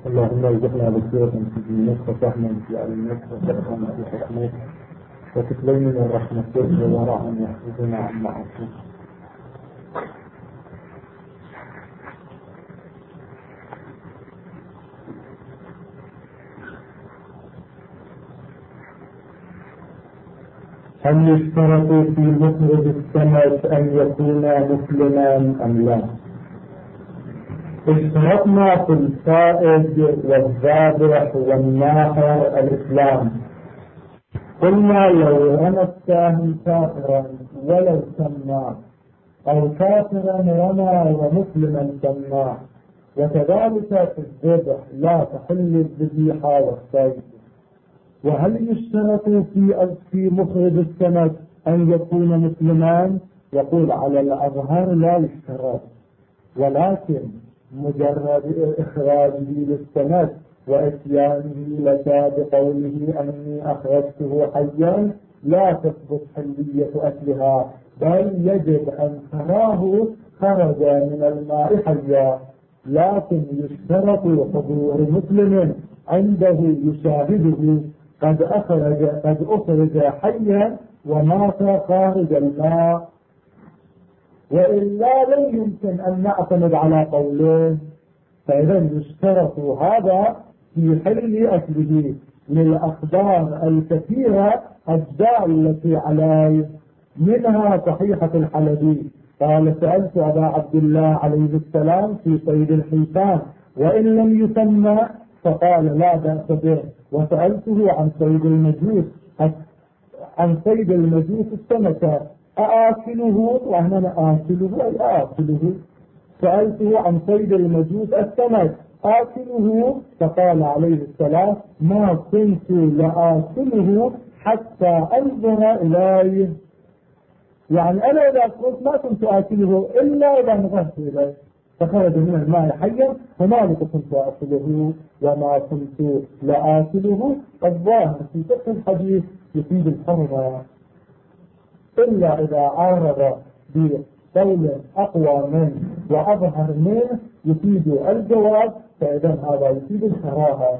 اللهم ارزقنا بصيرة في دينك وفهما في علمك وفقها في حكمك وتكلمنا من رحمتك وورعا يحفظنا عن معاصيك. هل يشترط في مخرج السمك أن يكون مسلما أم لا؟ اشترطنا في الصائد والذابح والناحر الإسلام. قلنا لو رمى الساهم كافرا ولو سماه، أو كافرا رمى ومسلما سماه، وكذلك في الذبح لا تحل الذبيحة والصيد. وهل يشترط في مخرج السمك أن يكون مسلمان؟ يقول على الأظهر لا يشترط، ولكن مجرد إخراجه للسمك وإتيانه لك بقوله أني أخرجته حيا لا تثبت حلية أكلها، بل يجب أن تراه خرج من الماء حيا. لكن يشترط حضور مسلم عنده يشاهده قد أخرج حيا ومات خارج الماء، وإلا لن يمكن أن نعتمد على قوله. فإذا يشترط هذا في حل أكله للأخبار الكثيرة الدالة عليه، منها صحيحة الحلبي قال سألت أبا عبد الله عليه السلام في صيد الحيتان وإن لم يسمى فقال لا بأس به، وسألته عن صيد المجوس السمكة أآكله، وأنا آكله أي آكله. سألته عن صيد المجوس السمك آكله، فقال عليه السلام ما كنت لآكله حتى أنظر إليه. يعني أنا إذا قلت ما كنت آكله إلا إذا نظرت إليه فخرج من الماء حيا، فما كنت آكله وما كنت لآكله. الظاهر في فقه الحديث يفيد الحرمة، إلا إذا عارض بقول أقوى منه وأظهر منه يفيد الجواز، فإذا هذا يفيد الكراهة.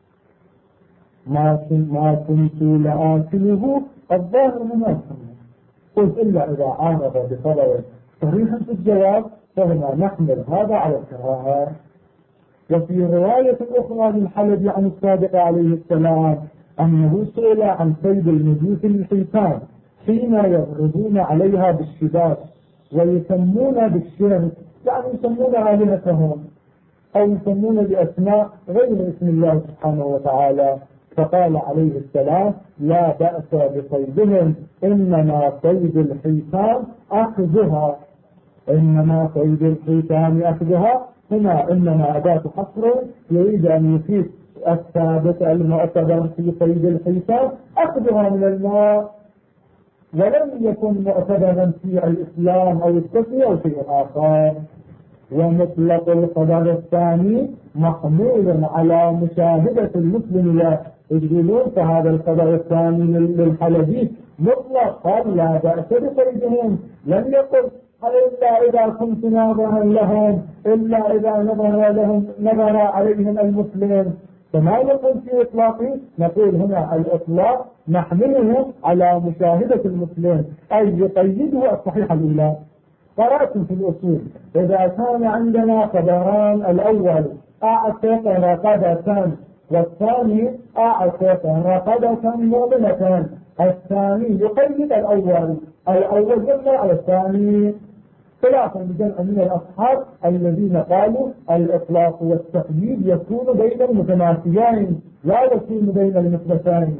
ما كنت لآكله الظاهر من الحرمة، قلت إلا إذا عارض بخبر صريح في الجواب فهنا نحمل هذا على الكراهة. وفي رواية أخرى للحلبي عن الصادق عليه السلام أنه سئل عن صيد المجوس الحيتان حين يضربون عليها بالشباك ويسمون بالشرك، يعني يسمون آلهتهم أو يسمون بأسماء غير اسم الله سبحانه وتعالى، فقال عليه السلام لا بأس بصيدهم، إنما صيد الحيتان أخذها. إنما صيد الحيتان أخذها هنا إنما أداة حصر يريد أن يفيد الثابت المعتبر في صيد الحيتان أخذها من الماء، ولم يكن معتبرا في الإسلام أو التسمية أو شيء آخر. ومطلق الخبر الثاني محمول على مشاهدة المسلم له، يقولون فهذا الخبر الثاني للحلبي مطلق، قال لا بأس بصيدهم، لم يقل إلا إذا كنت ناظرا لهم، إلا إذا نظر عليهم المسلم. فما نقول في إطلاقه، نقول هنا الإطلاق نحمله على مشاهدة المسلم أي يقيده الصحيح الأولى. قرأتم في الأصول إذا كان عندنا خبران، الأول أعتق رقبة والثاني أعتق رقبة مؤمنة، الثاني يقيد الأول يبنى على الثاني، خلافا لجمع من الأصحاب الذين قالوا الإطلاق والتقييد يكون بين المتماثلين لا يكون بين المثبتين.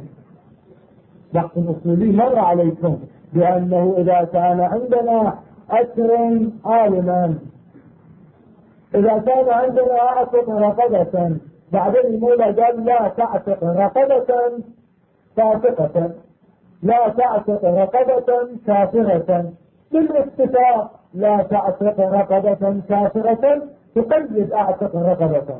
بحث الأصولي مر عليكم بأنه إذا كان عندنا أكرم عالما، إذا كان عندنا أعتق رقبة، بعدين المولى قال لا تعتق رقبة فاسقة، لا تعتق رقبة كافرة، بالاتفاق لا تعتق رقبة كافرة تقيد أعتق رقبة.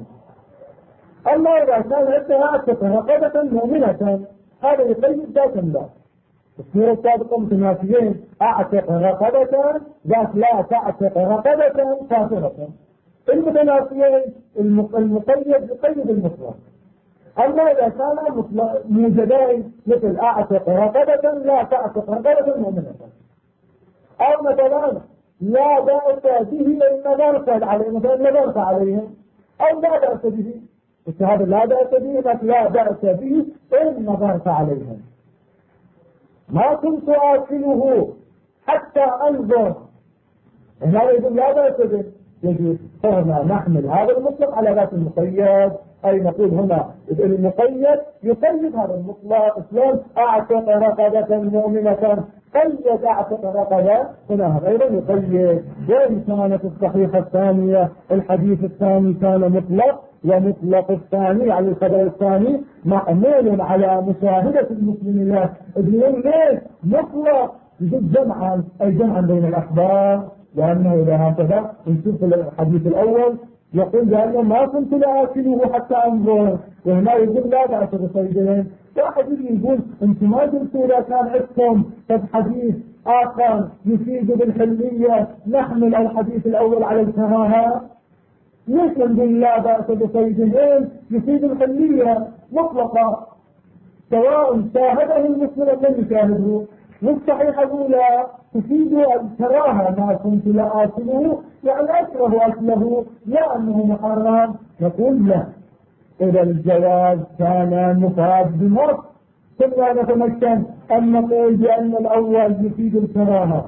أما إذا كان عندها أعتق رقبة مؤمنة هذا يقيد ذات الله. السورة السابقة متماثلين، أعتق رقبة ذات لا تعتق رقبة كافرة، المتنافيين المقيد يقيد المطلق. أما إذا كان موجودين مثل أعتق رقبة لا تعتق رقبة مؤمنة، أو مثلا لا بأس به إن نرفع عليهم، مثلا لا نرفع عليهم، أو لا بأس به، هذا لا بأس به، لا بأس به إن نظرت عليهم. ما كنت آكله حتى أنظر، هنا يقول لا بأس به، يجب فهنا نحمل هذا المطلق على ذات المقيد، أي نقول هنا المقيد يقيد هذا المطلق. إسلام أعتق رقبة مؤمنة، قيد أعتق رقبة، هنا أيضا يقيد. وإن كانت الصحيحة الثانية الحديث الثاني كان مطلق، ومطلق الثاني على الخبر الثاني معمول على مشاهدة المسلم له. يقول ليش مطلق؟ يجب جمعا، أي جمعا بين الأخبار، لأنه إذا هكذا نشوف الحديث الأول يقول بأنه ما كنت لآكله حتى أنظر، وهنا يقول لا بأس بصيدين. واحد يقول أنتم ما قلتوا إذا كان عندكم حديث آخر يفيد بالحلية نحمل الحديث الأول على الكراهة؟ ليش نقول لا بأس بصيدين يفيد الحلية مطلقة سواء شاهده المسلم أم لم يشاهده؟ والصحيح الأولى تفيد الكراهة، ما كنت لا آكله يعني أكره أكله لا أنه محرم. نقول لا، إذا الجواز كان مفاد بنص كنا نتمكن أن نقول بأن الأول يفيد الكراهة.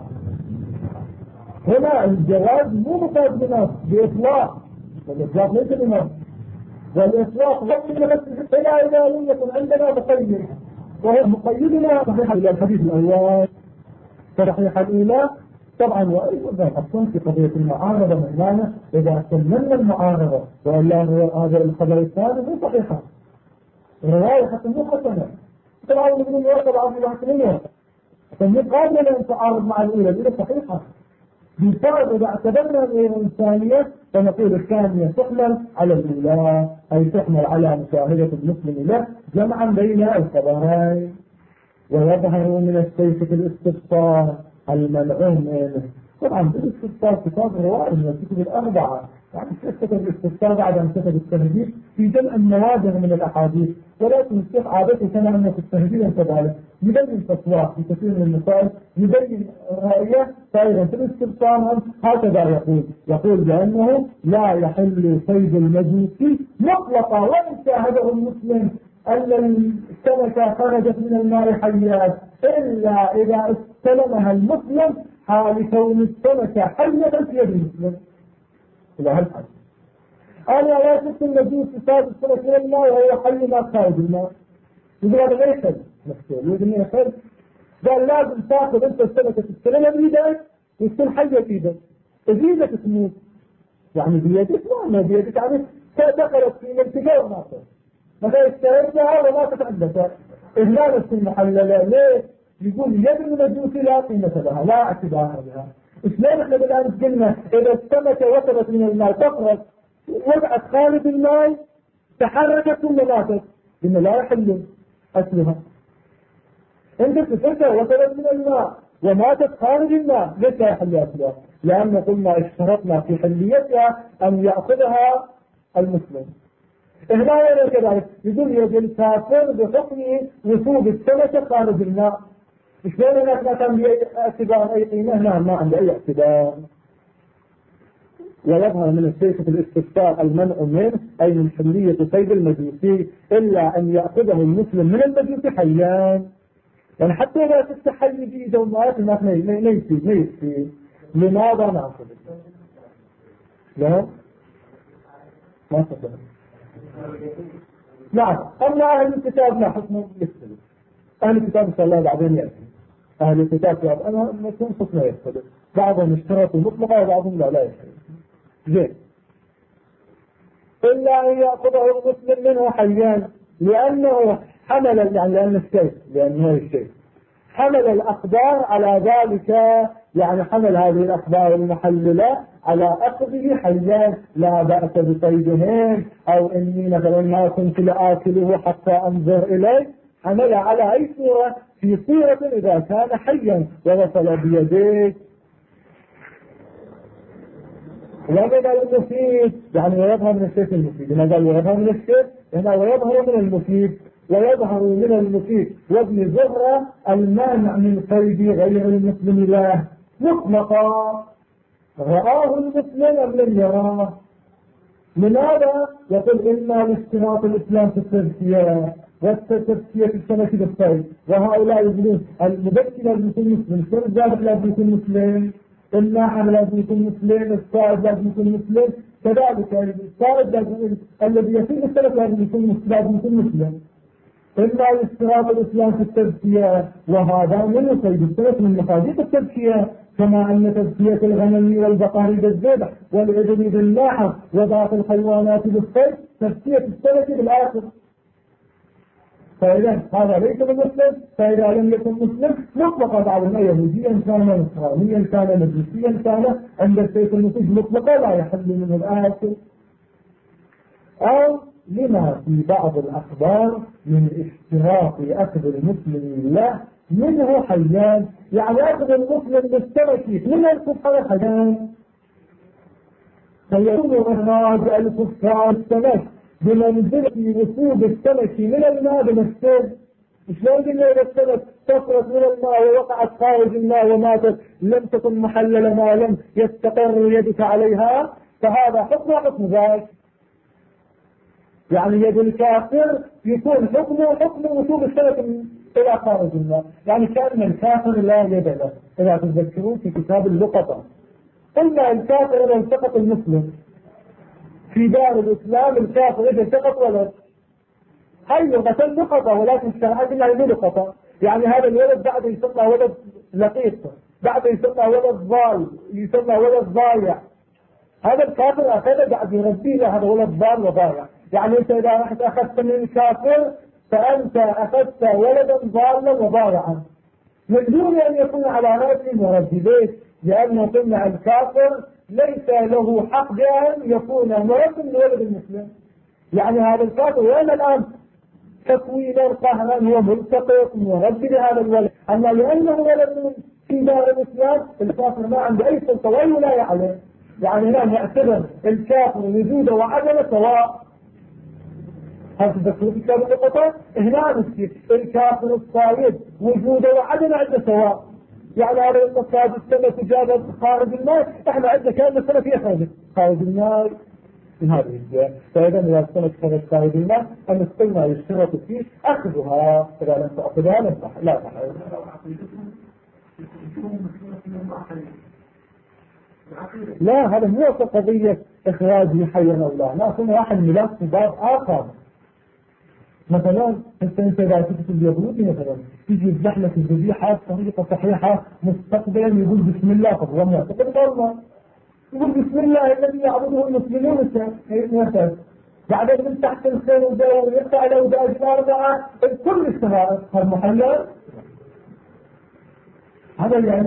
هنا الجواز مو مفاد بنص بإطلاق، والإطلاق ليس بنص، والإطلاق إلا إذا لم يكن عندنا مقيد، وهو مقيدنا صحيح إلى الحديث الأول. صحيح الأولى طبعا، وأيضا أصلا في قضية المعارضة معنانا إذا سلمنا المعارضة وإلا هذا الخبر الثاني مو صحيحة، الرواية حتى مو حسنة، طبعا نقول الواقع بعض الحسنية فمو قابلة أن تعارض مع الأولى صحيحة. بالفرق إذا اعتبرنا الأولى الثانية فنقول الثانية تحمل على الأولى، أي تحمل على مشاهدة المسلم له جمعا بين الخبرين. ويظهر من الشيخ في الاستفسار الملعون منه. طبعا بالاستفسار كتاب روائي من الكتب الأربعة، يعني كتب الاستفسار بعد أن كتب التهذيب في جمع النوادر من الأحاديث، ولكن الشيخ عادته كان أنه في التهذيب كذلك يبين فتواه في كثير من المسائل، يبين رأيه. فأيضا في الاستفسار هكذا يقول بأنه لا يحل صيد المجوسي مطلقا وإن شاهده المسلم أن السمكة خرجت من الماء حيات إلا إذا استلمها المسلم حال كون السمكة حية في يد المسلم. إلى هالحد أنا لا شفت المجوس يصاد السمك من الماء وهو حي ما خارج الماء، يقول هذا غير حل نفسه، يقول إنه حل. قال لازم تاخذ أنت السمكة تستلمها بيدك وتكون حية في يدك، بيدك تموت، يعني بيدك ما بيدك، يعني دخلت في الانتقال وناصر مثلا استعدها وما تتعدتها إهلا نفس المحللة. ليه؟ يقول يد المجوس لا قيمة لها لا اعتبار لها. إسلام احنا الآن قلنا إذا السمكة وصلت من الماء تفرد وضعت خارج الماء تحركت ثم ماتت، قلنا لا يحل أكلها. عند السمكة وصلت من الماء وماتت خارج الماء ليس يحل أكلها؟ لأن قلنا اشترطنا في حليتها أن يأخذها المسلم. هنا ولا كذلك يقول يد الكافر بحكم وصول السمكة خارج الماء. شلون هناك ما كان بأي اعتبار أي قيمة؟ نعم ما عنده أي اعتبار. ويظهر من الشيخ في الاستفسار المنع منه أي من حلية صيد المجوسي إلا أن يأخذه المسلم من المجوس حيان، يعني حتى إذا تستحي بيده وما يكفي. لماذا نأخذ؟ لا ما تفهم. نعم. أما أهل الكتاب لا حكم يختلف. أهل الكتاب إن شاء الله بعدين يأتي. أهل الكتاب أنا مسلم حكمه يختلف، بعضهم اشترطوا مطلقة وبعضهم لا يختلف. زين. إلا أن يأخذه المسلم منه حيان لأنه حمل، يعني لأنه الشيء حمل الأخبار على ذلك، يعني حمل هذه الأخبار المحللة على أخذه حيان لا بأس بصيدهم، أو إني مثلا ما كنت لآكله حتى أنظر إليه، حمل على أي صورة؟ في صورة إذا كان حيا ووصل بيديه. ومن المفيد يعني ويظهر من الشيء المفيد. هنا قال ويظهر من الشيء، هنا ويظهر من المفيد. ويظهر من المفيد وابن زهرة المانع من قيد غير المسلم له مطلقا، رآه المسلم أم لم يراه. لماذا؟ يقول إما لاشتراط الإسلام في التزكية والتزكية في السنة بالصيد، وهؤلاء يقولون المبكر لازم يكون مسلم، الزابط لازم يكون مسلم، الناحم لازم يكون مسلم، الصائد لازم يكون مسلم، كذلك الصائد لازم الذي يصيد السنة لازم يكون مسلم. إما اشتراط الإسلام في التزكية، وهذا من صيد السنة من مصادق التزكية، كما أن تزكية الغنم والبقر بالذبح والإبل باللاحم وباقي الحيوانات بالصيد تزكية السنة بالآخر. فإذا هذا ليس بمسلم، فإذا لم يكن مسلم مطلقا بعد يهوديا كان نصرانيا كان مجوسيا كان عند السيف المسيح مطلقا لا يحل منه الآخر. أو لما في بعض الأخبار من اشتراط أخذ المسلم له منه حيان، يعني أخذ المسلم بالسمك من الكفار حيان، فيكون إخراج الكفار السمك بمنزلة وصول السمك من الماء بنفسه. شلون قلنا إذا السمك سقطت من الماء ووقعت خارج الماء وماتت لم تكن محلل ما لم يستقر يدك عليها، فهذا حكم ذلك. يعني يد الكافر يكون حكم وصول السمك إلى خارج الماء، يعني كأن الكافر لا يد له. إذا تذكرون في كتاب اللقطة قلنا الكافر إذا التقط المسلم في دار الإسلام، الكافر إذا التقط ولد هاي لغة لقطة، ولكن شرعا قلنا هي لقطة، يعني هذا الولد بعد يسمى ولد لقيط، بعد يسمى ولد ضال، يسمى ولد ضايع. هذا الكافر أخذ بعد يربي له هذا ولد ضال وضايع. يعني أنت إذا رحت أخذت من الكافر فأنت أخذت ولدا ضالا وضايعا من دون أن يكون على رأس مربي. ليش؟ لأن قلنا الكافر ليس له حق بأن يكون مربي من ولد المسلم. يعني هذا الكافر وين الآن تكوينا قهرا هو ملتقط مربي لهذا الولد، أما لأنه ولد في دار الإسلام الكافر ما عنده أي سلطة ولا ولاية عليه. يعني لا نعتبر الكافر وجوده وعدمه سواء. هل تذكروا في كتاب اللقطة؟ هنا نسكت الكافر الصايد وجوده وعدمه عنده سواء. يعني هذا القصاد السنة جابت خارج الماء، احنا عندنا كان السنة فيها خارج الماء من هذه الجهة. فإذا إذا السنة كانت خارج الماء أن السنة يشترط فيه أخذها، إذا لم تأخذها لم تحل لا تحل. لا هذا مو قضية إخراج حيا أو لا، ناخذ واحد ملاك في باب آخر. مثلا انت اذا كنت اليهودي مثلا تيجي يذبح لك الذبيحه بطريقه صحيحه مستقبلا يقول بسم الله، طب هو معتقد الله يقول بسم الله الذي يعبده المسلمون مثلا، بعدين من تحت الخير ودور يقطع له داج اربعه كل السماء المحلل. هذا يعني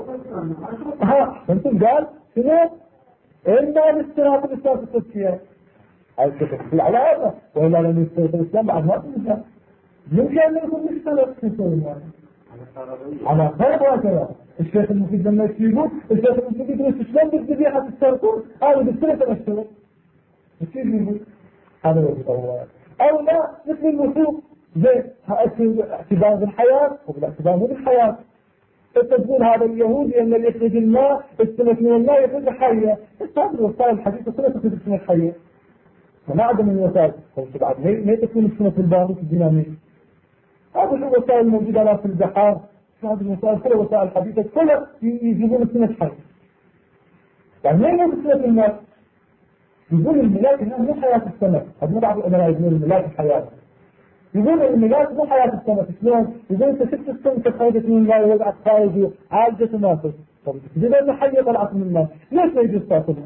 انتم قال شنو؟ الا باستراحه الاسلام في التزكيه أو تفصيل على هذا، وإلا لم يستيقظ الإسلام بعد ما تنسى يمكن أن يكون مشكلة في السورية على خير وكذا. الشيخ المفيد لما يسيبون الشيخ المفيد يقول إسلام بالذبيحة السرطون هذا بالسنة الشرط يصير يقول هذا هو التطور. أو لا مثل الوثوق زي اعتبار بالحياة وبالاعتبار بالحياة. انت تقول هذا اليهودي ان اللي يخرج الماء السنة من الماء يخرج حية، هذا الوسائل الحديثة كلها تخرج السنة حية وما عدا من الوسائل. بعد ما تكون السنة في الباروت الديناميك، هذه الوسائل الموجودة الآن في البحار، هذه الوسائل كلها وسائل حديثة كلها يجيبون السنة حية. يعني ما يجيب السنة الماء، يقول الملاك هنا مو حياة السمك. هذا بعض العلماء يقولون الملاك الحياة، يقول الملاك مو حياة السمك. شلون؟ يقول انت شفت السمكة خرجت من الماء ووقعت خارج عالجة وماتت، طب تجد انه حية طلعت من الماء، ليش ما يجوز تاكلها؟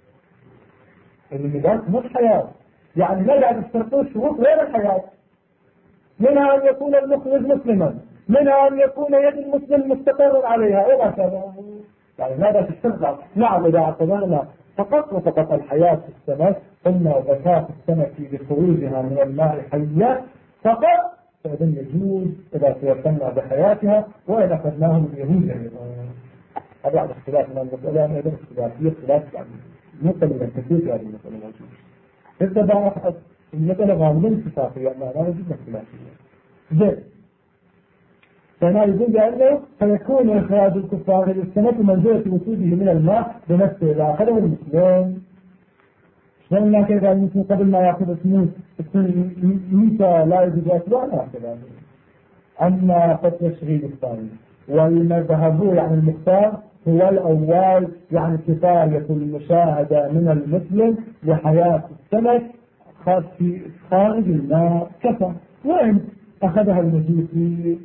الملاك مو الحياة، يعني لا يعد الشرطون شروط غير الحياة. منها أن يكون المخرج مسلما، منها أن يكون يد المسلم مستقر عليها إلى كذا. يعني ماذا تشتغل؟ نعم إذا اعتبرنا فقط وفقط الحياة في السمك قلنا زكاة السمك بخروجها من الماء حية فقط، فإذن يجوز إذا تيقنا بحياتها وإن أخذناه من يهود. هذا على اختلاف من المسألة أيضا اختلافية اختلاف يعني مسألة كثير هذه المسألة موجودة. إذا بقى المسألة غالبا اتفاقية معناها جدا خلافية. زين. فأنا يقول بأنه فيكون إخراج الكفار للسنة منزلة وجوده من الماء بنفسه إذا أخذه المسلم. شلون ما كان المسلم قبل ما يأخذ اسمه موسى لا يجوز أكله لا يأخذ. أما التشغيل الثاني والمذهب يعني المختار هو الأول يعني كفاية المشاهدة من المسلم لحياة السمك في خارج الماء كفى. وين أخذها المجوسي؟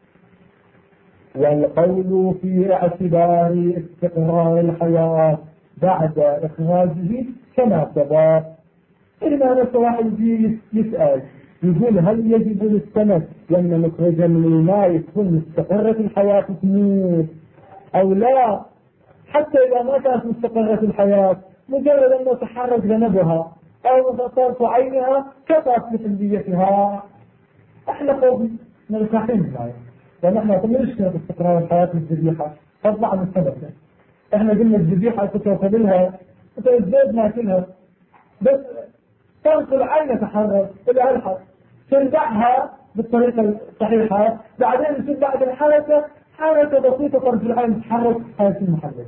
والقول في اعتبار استقرار الحياة بعد إخراجه كما سبق. إذا نفس واحد يسأل يقول هل يجب للسمك لما نخرج من الماء تكون مستقرة الحياة تموت أو لا؟ حتى إذا ما كانت مستقرة الحياة مجرد أن تحرك ذنبها أو صارت عينها كفت بحليتها احنا قوم مرتاحين معي لأن احنا كنا نشتغل باستقرار الحياة الذبيحة تطلع من السمكة. احنا قلنا الذبيحة تتوكلها وتزداد ناكلها بس تنقل عين تحرك إلى الحرب ترجعها بالطريقة الصحيحة بعدين يصير بعد الحركة حركة بسيطة طرف العين تتحرك هذه المحللة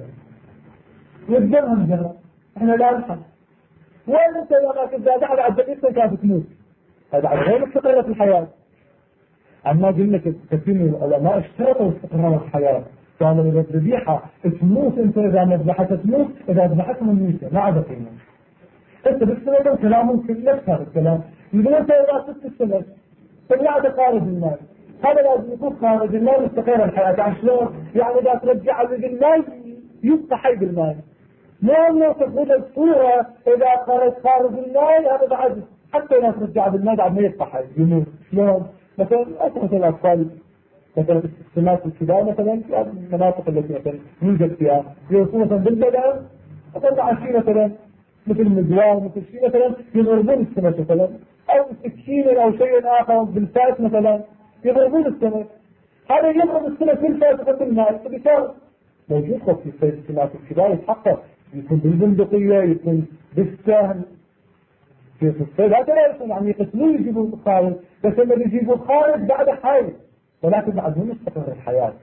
يقدرها مجرد احنا لا نحن وين انت لما كنت بعد دقيقة كانت تموت هذا على غير استقرار في الحياة. أما قلنا كثير من العلماء اشترطوا استقرار الحياة قالوا إذا الذبيحة تموت انت إذا مذبحتها تموت إذا ذبحتها مميتة ما عاد قيمة. انت بالسنة كلام ممكن نفس هذا الكلام يقول انت إذا 6 سنة طلعت خارج المال هذا لازم يكون خارج المال مستقر الحياة. يعني شلون؟ يعني إذا ترجع المال يبقى حي بالمال مو انه تقول الصورة إذا خارج المال هذا بعد حتى إذا ترجع بالمال بعد ما يبقى حي يموت. شلون؟ مثلا مثل الأطفال مثلا الاستسلامات الكبار مثلا في المناطق التي مثلا يوجد فيها يوصلون مثلا بالبدن مثلا شيء مثلا مثل مزوار مثل شيء مثلا يضربون السمك مثلا أو سكين أو شيء آخر بالفاس مثلا يضربون السمك هذا يضرب السمك بالفاس مثل الماء فبصار موجود خط في الاستسلامات الكبار يتحقق يكون بالبندقية يكون بالسهم في الصيد هذا لا يكون يعني يقتلون يجيبوا خارج بس لما يجيبوا خارج بعد حي ولكن بعد هم استقر الحياة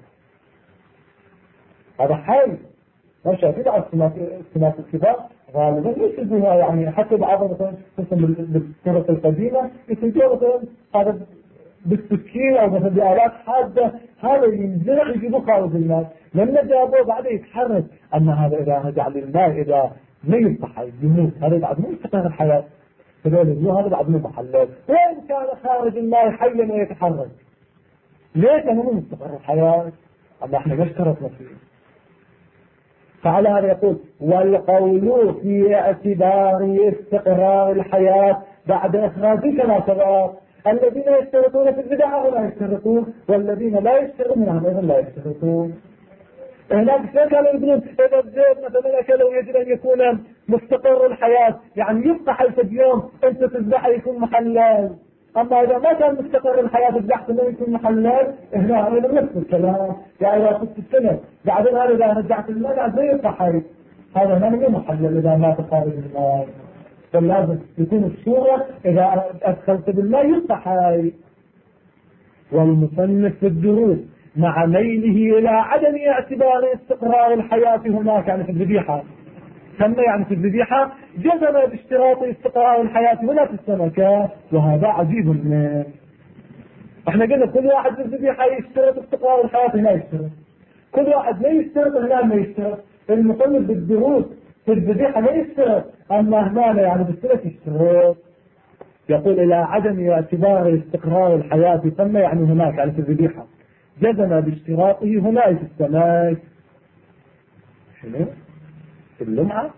هذا حي ما شايفين على السمات الكبار غالبا يسجدوها يعني حتى بعض مثلا بالطرق القديمة يسجدوها مثلا هذا بالسكين او مثلا بآلات حادة هذا ينزرع يجيبوا خارج الماء لما جابوه بعده يتحرك اما هذا اذا رجع للماء اذا ما ينصح يموت هذا بعد مو استقر الحياة هذا بعد مو محلل وين كان خارج الماء حيا ويتحرك ليش أنه مو مستقر الحياة أما احنا ما اشترطنا فيه. فعلى هذا يقول والقول في اعتبار استقرار الحياة بعد إخراجه كما سبق الذين يشترطون في البدع ولا يشترطون والذين لا يشترطون أيضا لا يشترطون. هناك كانوا يقولون إذا الزيت مثلا أكله يجب أن يكون مستقر الحياة يعني يبقى حيث اليوم أنت تذبحه يكون محلل أما إذا ما كان مستقر الحياة البحث أنه يكون محلل هنا أيضا نفس الكلام يعني إذا كنت السنة بعدين هذا إذا رجعت المال زي الصحيح هذا ما هو محلل إذا ما تخارج المال فلازم يكون الصورة إذا أدخلت بالمال يصحي. والمصنف في الدروس مع ميله إلى عدم اعتبار استقرار الحياة هناك يعني في الذبيحة سمى يعني في الذبيحة جزم باشتراط استقرار الحياة هنا في السمكة وهذا عجيب منه. احنا قلنا كل واحد في الذبيحة يشترط استقرار الحياة هنا يشترط كل واحد ما يشترط هنا ما يشترط. المصنف بالدروس في الذبيحة ما يشترط أما هنا يعني بالسمك يشترط. يقول إلى عدم اعتبار استقرار الحياة سمى يعني هناك يعني في الذبيحة جزم باشتراطه هنا في السماك. شنو؟ في اللمعة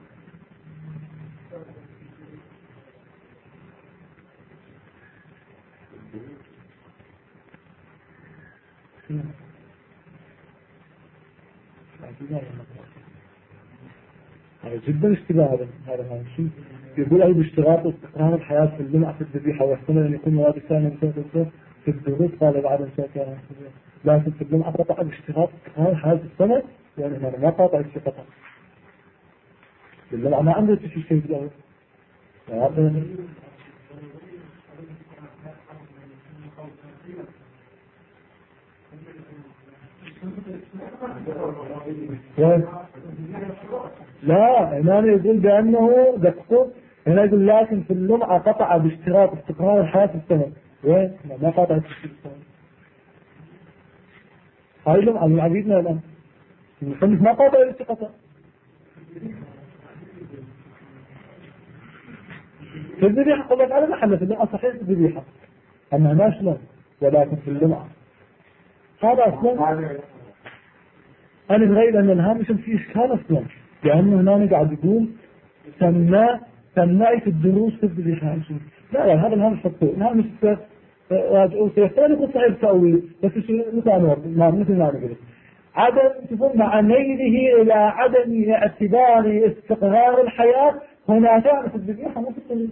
هذا جدا اشتباه هذا شيء يقول أي باشتراط استقرار الحياة في اللمعة في الذبيحة ويحتمل أن يكون مواد ثانية في الدروس قال بعد شيء لكن في اللمعة قطع باشتراط استقرار الحياة في السنة يعني ما قطع الشقة بالله ما عنده شيء بالله. لا هنا يقول بأنه دقته، هنا يقول لكن في اللمعة قطع باشتراط استقرار الحياة في السنة. وين؟ ما قطع السنة. هاي اللمعة من عبيدنا الآن المصنف ما قطع الاستقطاع. في الذبيحة قلت على محل في اللمعة صحيح في الذبيحة أنها ما شلون، ولكن في اللمعة هذا أصلا أنا بغير أن الهامش في إشكال أصلا، لأنه هنا قاعد يقول سماء في الدروس في الذبيحة. لا هذا الهامش خطوة، الهامش وسيحتاج يكون صحيح تأويل، بس مثل ما نقول عدم تكون مع ميله إلى عدم اعتبار استقرار الحياة هنا تعرف الذبيحة مو في الدروس.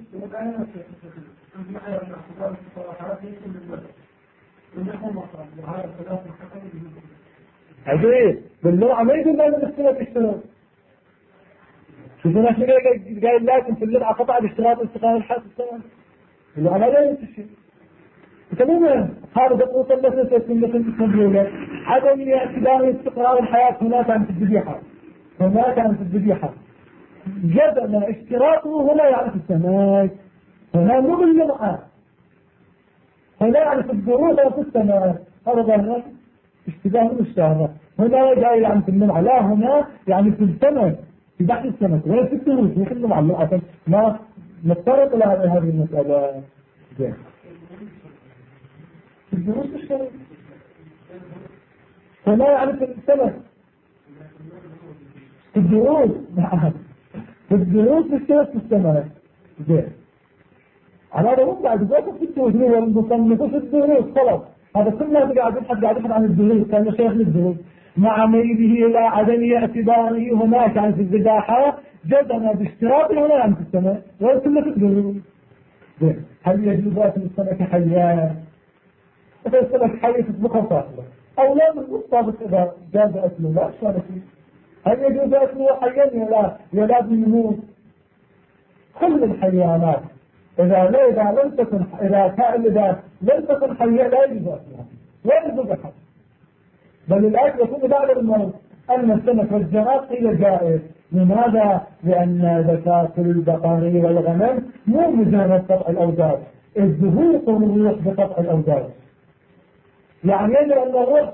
عزيز باللغة ما يقول لازم السنة تشتغل. شوفوا ناس قايل لكن في اللغة قطع باشتراط استقرار الحياة السنة اللغة لا يمكن شيء. تماما هذا دقوق التي عدم اعتبار استقرار الحياة هنا كانت في الذبيحة، هنا كانت في الذبيحة جدل اشتراطه هنا يعني في السماك، هنا مو باللغة، هنا يعني في الدروس أو في السماك. هذا ظاهر اشتباه مشتهر. هنا جاي يعني في اللمعة، لا هنا يعني في السمك، في بحث السمك ولا في الدروس مش اللمعة. عشان ما نفترض إلى هذه المسألة زين في الدروس الشرعية هنا يعني في السمك في الدروس في الدروس الشرعية في السمك زين. على هذا هم قاعد يقول في الدروس والمصنفين في الدروس خلاص هذا كله قاعد يبحث عن الدروس كان شيخ للدروس مع ميله إلى عدم اعتباره هناك عن في الذباحة جزم باشتراط هنا عن في السماء وكله في الدروس. هل يجوز أكل السمك حيان؟ مثل السمك حي تطبخه فاصلة أو لا من الطابق إذا جاز أكله لا شارك. هل يجوز أكله حيان؟ لا يلازم يموت. كل الحيوانات إذا لم تكن حية لا يجوز أكلها ولا يجوز أحد، بل الأكل يكون بعد الموت. أن السمك والجراد قيل جائز. لماذا؟ لأن زكاة البقر والغنم مو مجرد قطع الأوداد، الظهور الروح بقطع الأوداد. يعني يجب أن الروح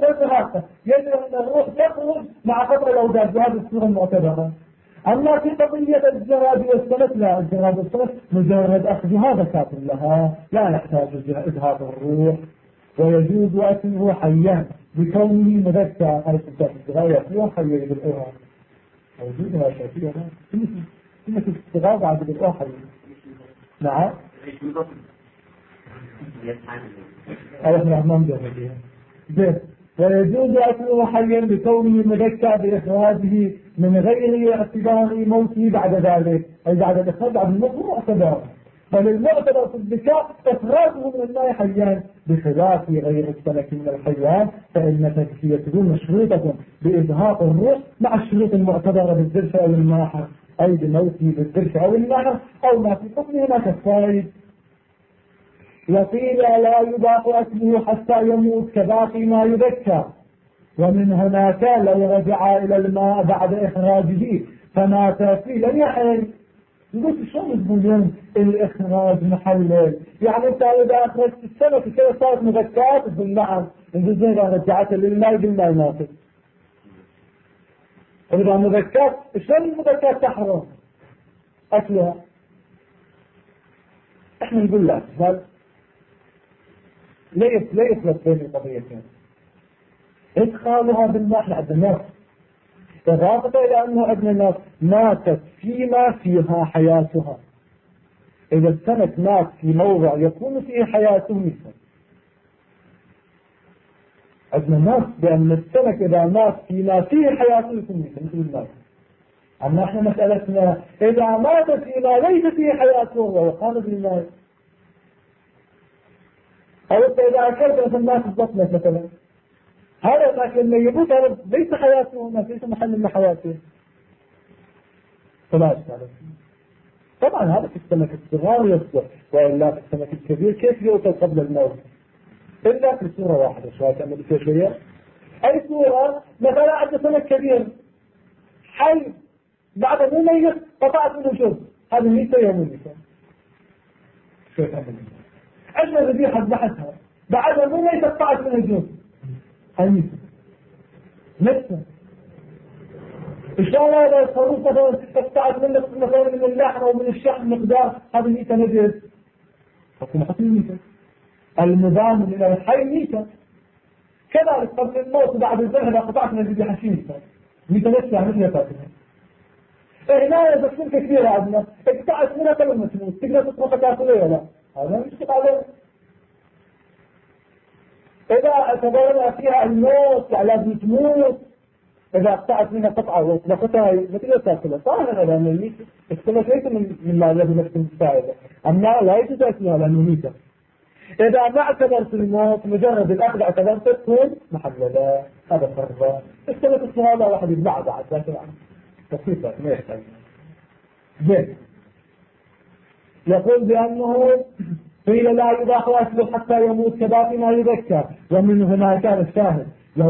تخرج مع قطع الأوداد بهذه الصورة المعتبرة. أما في قضية الجراد والسمك لا، الجراد والسمك مجرد أخذها زكاة لها لا يحتاج إذهاب الروح، ويجوز أكله حيا بكونه مذكى حيث الغاية فيها حيا بالأوها موجودة شافية كلمة استغاثة بعد بالأوها حيا. نعم أولا الرحمن جهة ويجوز أكله حيا بكونه مذكى بإخراجه من غير اعتبار موته بعد ذلك، أي بعد الإخراج بعد الموت معتبر. فللمعتبر في الذكاء إخراجه من الماء حيان بخلاف غير السمك من الحيوان فإن تزكيته مشروطة بإزهاق الروح مع الشروط المعتبرة بالذرف أو الناحر، أي بموته بالذرف أو الناحر أو ما في حكمه ما كالصيد. وقيل لا يباح أكله حتى يموت كباقي ما يذكى. ومن هناك لو رجع إلى الماء بعد إخراجه فمات فيه لم يحل. يقول شلون تقولون الإخراج محلل؟ يعني أنت إذا أخرجت السمك كذا صارت مذكاة تقول نعم، إذا زين رجعتها للماء بالماء ماتت. إذا مذكاة شلون المذكاة تحرم أكلها؟ إحنا نقول لا لا يخلط بين القضيتين. إدخالها بالماء لعند الناس إضافة إلى أنه ابن الناس ماتت فيما فيها حياتها. إذا السمك مات في موضع يكون فيه حياته مثل ابن الناس بأن السمك إذا مات فيما فيه حياته يكون مثل الناس. أما إحنا مسألتنا إذا مات فيما ليس فيه حياته وهو خالد للناس. أو إذا أكلت مثل الناس البطنة مثلا هذا الأكل اللي يموت هذا ليس حياته، ما ليس محل من حياته. فلا إشكال فيه. طبعا هذا في السمك الصغار يصدق، وإلا في السمك الكبير كيف يؤكل قبل الموت؟ إلا في صورة واحدة. شو تعمل فيها شيء؟ أي صورة؟ مثلا عند سمك كبير حي بعد مو ميت قطعت منه جزء، هذا ميتة يوم ميتة. شو تعمل؟ عندنا ذبيحة ذبحتها بعد مو ميتة قطعت منه جزء، هاي ميتة نفسه. إن شاء الله إذا الخروف مثلا قطعت منه مثلا من اللحم أو من الشحم مقدار، هذه ميتة نجس، فكما حكم ميتة. المضام إلى الحي ميتة. كذلك قبل الموت بعد الذبح إذا قطعت من الذبيحة شيء ميتة نفسها مثل يتاكلها. هنا إذا كنت كثيرة عندنا اقطعت منها قبل ما تموت تقدر تطبخ تاكلها ولا لا؟ هذا مش عليه. إذا اعتبرنا فيها الموت لازم تموت، إذا قطعت منها قطعة وطلقتها ما تقدر تاكلها طاهرة، لأن الميت السمك ليس مما له نفس الفائدة، أما لا يجوز أكلها لأنه ميتة. إذا ما اعتبرت الموت مجرد الأكل اعتبرت تكون محللة، هذا فرضا. السمك الصغار لا واحد يبلع بعد لكن بسيطة ما يحتاج. زين يقول بأنه قيل لا يباح أكله حتى يموت كباقي ما يذكر، ومن هنا كان الشاهد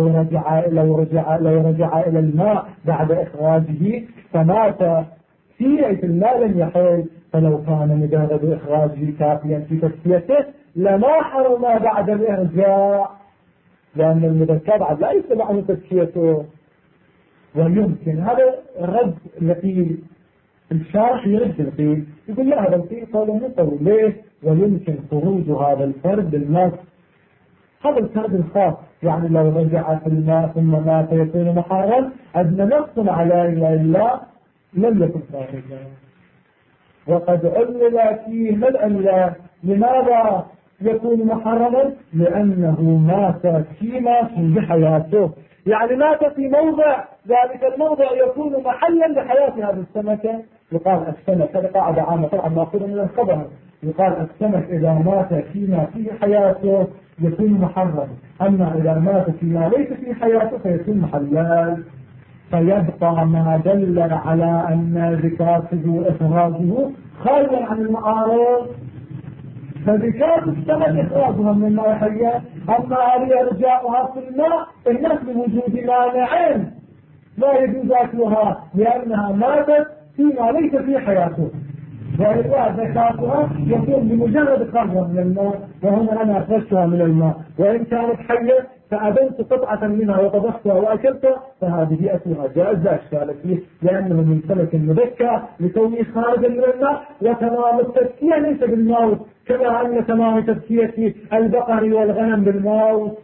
لو رجع إلى الماء بعد إخراجه فمات فيه أي في الماء لم يحل، فلو كان مجرد إخراجه كافيا في تسكيته لما حرم بعد الإرجاع، لأن المذكر بعد لا يستطيع عنه تسكيته. ويمكن هذا الرد التي الشارح يرد القيل يقول لا هذا القيل قوله مطول ليه؟ ويمكن خروج هذا الفرد بالنص، هذا الفرد الخاص، يعني لو رجع في الماء ثم مات يكون محرم أدنى نص على إلا لم يكن خارجا. وقد علل فيه العلة لماذا يكون محرما؟ لأنه مات فيما في حياته، يعني مات في موضع، ذلك الموضع يكون محلا لحياة هذه السمكة. يقال السمك، هذا قاعدة عامة طبعا مأخوذة من الخبر، يقال السمك إذا مات فيما في حياته يكون محرما، أما إذا مات فيما ليس في حياته فيكون محلال. فيبقى ما دل على أن ذكاته إخراجه خارجا عن المعارض، فذكاة السمك إخراجها من الماء حية، أما هذه إرجاؤها في الماء الناس بوجود مانعين لا يجوز أكلها لأنها ماتت فيما ليس في حياته، وإذا ذكاتها يكون بمجرد خرجها من الماء، وهنا أنا أخرجتها من الماء، وإن كانت حية فأبنت قطعة منها وطبختها وأكلتها فهذه أكلها جائز لا إشكال فيه، لأنه من سمك مذكى لكونه خارجا من الماء. وتمام التزكية ليس بالموت، كما أن تمام تزكية البقر والغنم بالموت.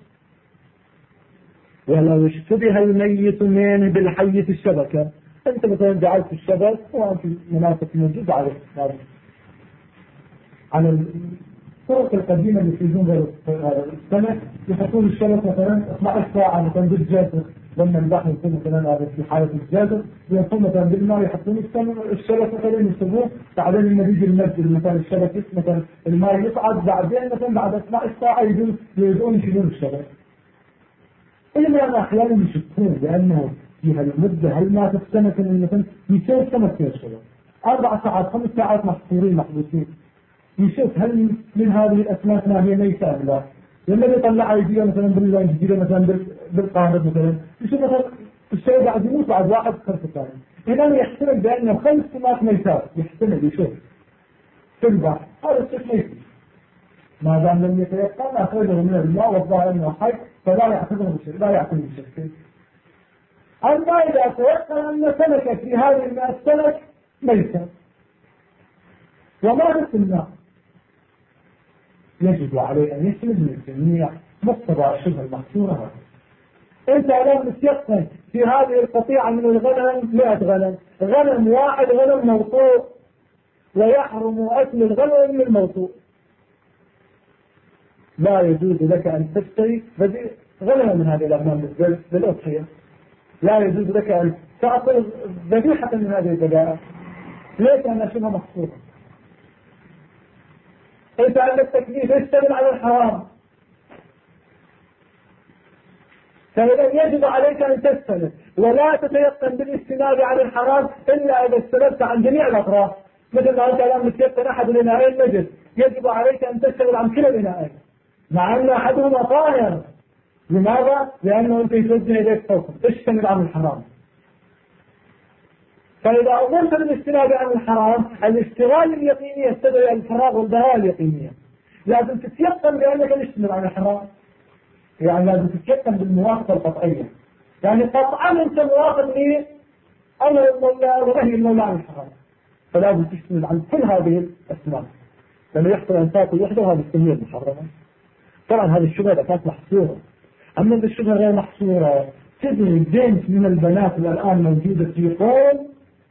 ولو اشتبه الميت منه بالحي في الشبكة، أنت مثلا جعلت الشبك وأنت مناسك موجود على الطرق القديمة اللي في زنجر السنة يحطون الشبك مثلا 12 ساعة مثلا بالجاسر، لما البحر يكون مثلا في حالة الجاسر يكون مثلا بالماء يحطون الشبك مثلا يسووه، بعدين لما يجي المسجد مثلا الشبك مثلا الماء يصعد، بعدين مثلا بعد 12 ساعة يجون يشيلون الشبك. إلا أنا أحيانا يشكون لأنه في هالمدة هل ما تستمت من مثلا يشوف سمك في الشبك 4 ساعات 5 ساعات محصورين محبوسين، يشوف هل من هذه الأسماك ما هي ليس أم لا. لما يطلع يجيله مثلا بالله مثلا بالقارب مثلا يشوف مثلا الشيء بعد يموت بعد 1 5 ثاني، إذا يحتمل بأنه 5 سماك ميتات، يحتمل يشوف في البحر هذا الشيء ميت، ما دام لم يتيقن أخرجه من الماء والظاهر أنه حي فلا يعتبره بشيء، لا يعتبره بشيء. أما إذا تيقن أن سمكة في هذه الماء السمك ميتة وما في الماء يجب عليه أن يسلم من الجميع مقتضى الشبه المحصورة. أنت الآن متيقن في هذه القطيعة من الغنم 100 غنم، غنم واحد غنم موطوء، ويحرم أكل الغنم من الموطوء، لا يجوز لك أن تشتري غنم من هذه الأغنام للأضحية، لا يجوز لك أن تعطي ذبيحة من هذه الذبائح، ليس أنها شبه محصورة. أنت عندك تكليف يشتغل على الحرام، فإذا يجب عليك أن تستند ولا تتيقن بالاستناد عن الحرام إلا إذا استندت عن جميع الأطراف. مثل ما أنت الآن متيقن أحد الإناءين نجد، يجب عليك أن تستند عن كلا الإناءين مع أن أحدهما طاهر. لماذا؟ لأنه أنت يتوجه إليك فوقه، استند عن الحرام. فإذا أمرت بالاستناد عن الحرام الاشتغال اليقيني يستدعي الفراغ والبراءة اليقينية. لازم تتيقن بأنك تستند عن الحرام، يعني لازم تتيقن بالموافقة القطعية، يعني قطعا أنت موافق لي أمر المولى ونهي المولى عن الحرام، فلازم تستند عن كل هذه الأسباب. لما يحصل أن تأكل وحده هذه السنية المحرمة. طبعا هذه الشبهة إذا كانت محصورة، أما إذا الشبهة غير محصورة تدري بنت من البنات الآن موجودة في قوم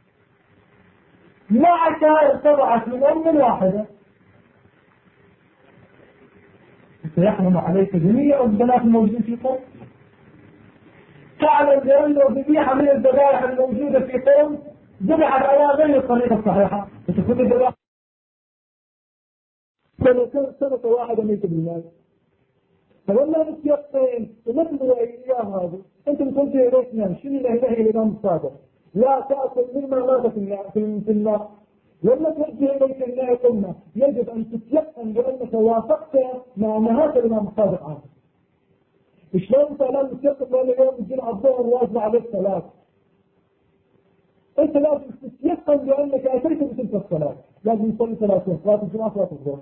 مع ارتضعت من أم واحدة، سيحرم عليك جميع البنات الموجودين في قوم. تعلم بأنه ذبيحة من الذبائح الموجودة في قوم ذبحت على غير الطريقة الصحيحة، وتكون الذبائح سنة واحدة ميت بالمال. فلما نتيقن ونتبع إياه هذا أنت متوجه إليك نام شنو إلهي الإمام الصادق لا تأكل مما مات في الماء. لما توجه إليك الله قلنا يجب أن تتيقن بأنك وافقت مع نهاية الإمام الصادق عنه. شلون أنت الآن متيقن بأن يوم الجمعة الظهر واجب عليك صلاة؟ أنت لازم تتيقن بأنك أتيت بتلك الصلاة، لازم تصلي صلاة الجمعة صلاة الظهر.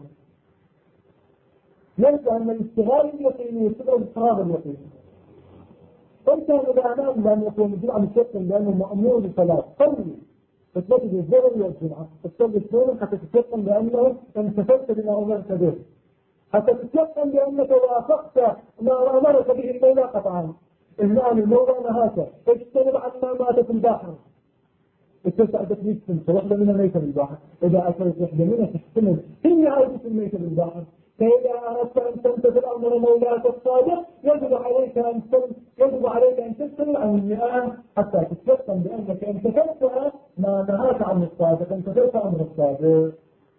يرجع أن الاشتغال اليقيني يستدعي الفراغ اليقيني. أنت إذا أمام لأن يكون الجمعة متيقن بأنه مأمور بصلاة صلي فتجد الظهر والجمعة تصلي اثنين حتى تتيقن بأنه انتفدت بما أمرت به، حتى تتيقن بأنك وافقت ما أمرك به المولى قطعا. إهمال المولى نهاك اجتنب عما مات في البحر. استسعدت 100 سنة واحدة منها ميتة بالبحر، إذا أكلت واحدة منها تحتمل هي عايزة الميتة بالبحر. فإذا أردت أن تمتثل أمر مولاك الصادق يجب عليك أن تستمع عن المئات حتى تتيقن بأنك امتثلت ما نهاك عن الصادق، امتثلت أمر الصادق.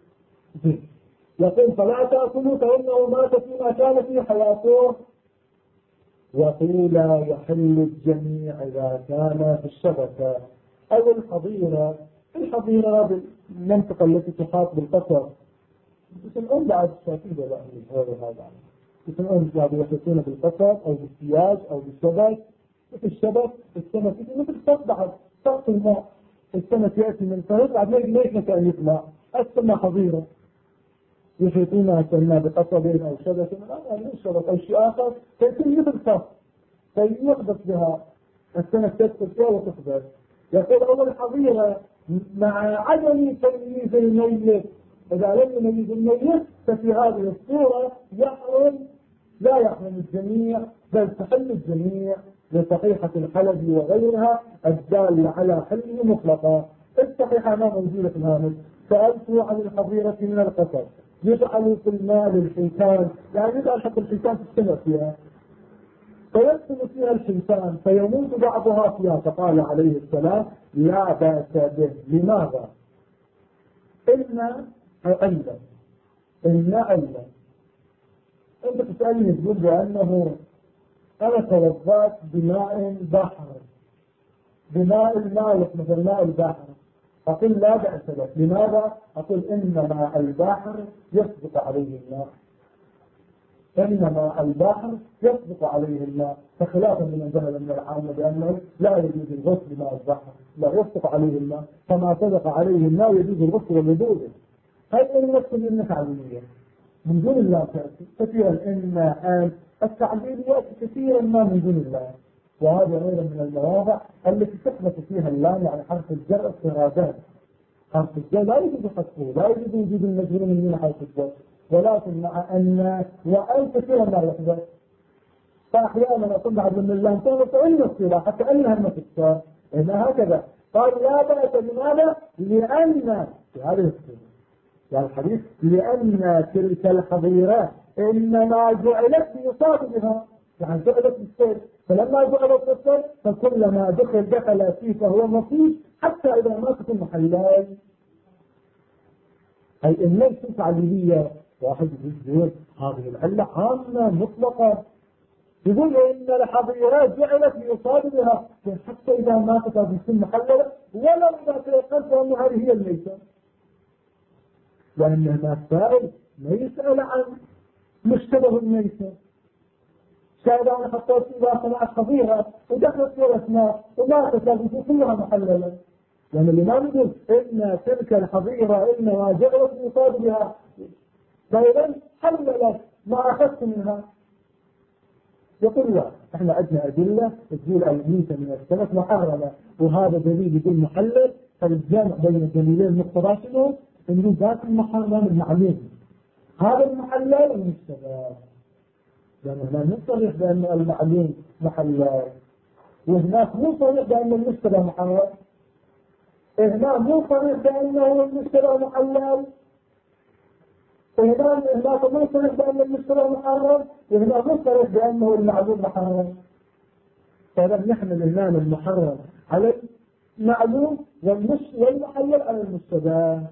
يقول فلا تأكلوا فإنه مات فيما كان في حياته. وقيل يحل الجميع إذا كان في الشبكة أو الحظيرة. الحظيرة بالمنطقة التي تحاط بالقصر يسمعون بعد الشاكين هذا يسمعون بعد يحيطون بالقصر أو بالسياج أو بالشبك. في الشبك السمك مثل سقط الماء، السمك يأتي من الفرد بعد ليش كأن يطلع السماء حظيرة يحيطونها كأنها بقصب أو شبك من الشبك أو شيء آخر فيكون مثل سقط فيقبض بها السمك تدخل فيها وتقبض. يقول أول حظيرة مع عدم تمييز الميت، إذا لم يميز الميت ففي هذه الصورة لا يحرم الجميع بل تحل الجميع لصحيحة الحلب وغيرها الدالة على حله مطلقا. الصحيحة ما موجودة في الهامش. سألت عن الحظيرة من القصر يجعل في الماء للحيتان، يعني يجعل حق الحيتان تستمع فيها فيدخل فيها الحيتان فيموت بعضها فيها، فقال عليه السلام لا بأس به. لماذا؟ إن أنت تسألني تقول بأنه أنا توضأت بماء بحر بماء المالح مثل ماء البحر، أقول لا بأس به. لماذا؟ أقول إن ماء البحر يسبق عليه الماء، إن ماء البحر يسبق عليه الماء، فخلافا من ذهب من العامة بأنه لا يجوز الغسل بماء البحر، لا يسبق عليه الماء، فما سبق عليه الماء يجوز الغسل والوضوء. هذه النفس التعليمية من دون الله تأتي كثيرا، إن التعليل يأتي كثيرا ما من دون الله، وهذا غير من المواضع التي تثبت فيها اللام، يعني حرف الجر اضطرادان. حرف الجر لا يجوز حذفه، لا يجوز وجود المجرور من حرف الجر، ولكن مع أن وأن كثيرا ما يحدث. فأحيانا أقول بعد من الله تعلم الصلاة حتى أنها المفسر إنها هكذا قال لا بأس. لماذا؟ لأن في هذه الصورة يعني الحديث لأن تلك الحظيرة إنما جعلت ليصاب بها، يعني جعلت بالسير، فلما جعلت بالسير فكلما دخل فيه فهو مفيد حتى إذا ما تكون محلال. أي النفس التعليلية واحد يقول هذه العلة عامة مطلقة، يقول إن الحظيرة جعلت ليصاد بها حتى إذا ماتت هذه السن محللة ولو إذا تيقنت أن هذه هي الميتة، لأن هناك سائل ما يسأل عن مشتبه الميتة. شاهد أنا حطيت إذا طلعت حظيرة ودخلت في الأسماء وماتت لازم كلها محللة، لأن الإمام يقول إن تلك الحظيرة إنما جعلت ليصاد بها، فإذا حللت ما أخذت منها. يقول لا، احنا عندنا أدلة تقول الميتة من السمك محرمة، وهذا دليل يقول محلل، فالجامع بين الدليلين مقتضى شنو؟ انه ذات المحرم المعلوم هذا المحلل المشتبه، لأن هنا مو صريح بأن المعلوم محلل، وهناك مو صريح بأن المشتبه محرم، هنا مو صريح بأنه المشتبه محلل، هناك مو صريح بأن المشتبه محرم، وهنا مو صريح بأنه المعلوم محرم. فإذا نحمل الإمام المحرم على المعلوم والمحلل على المشتبه.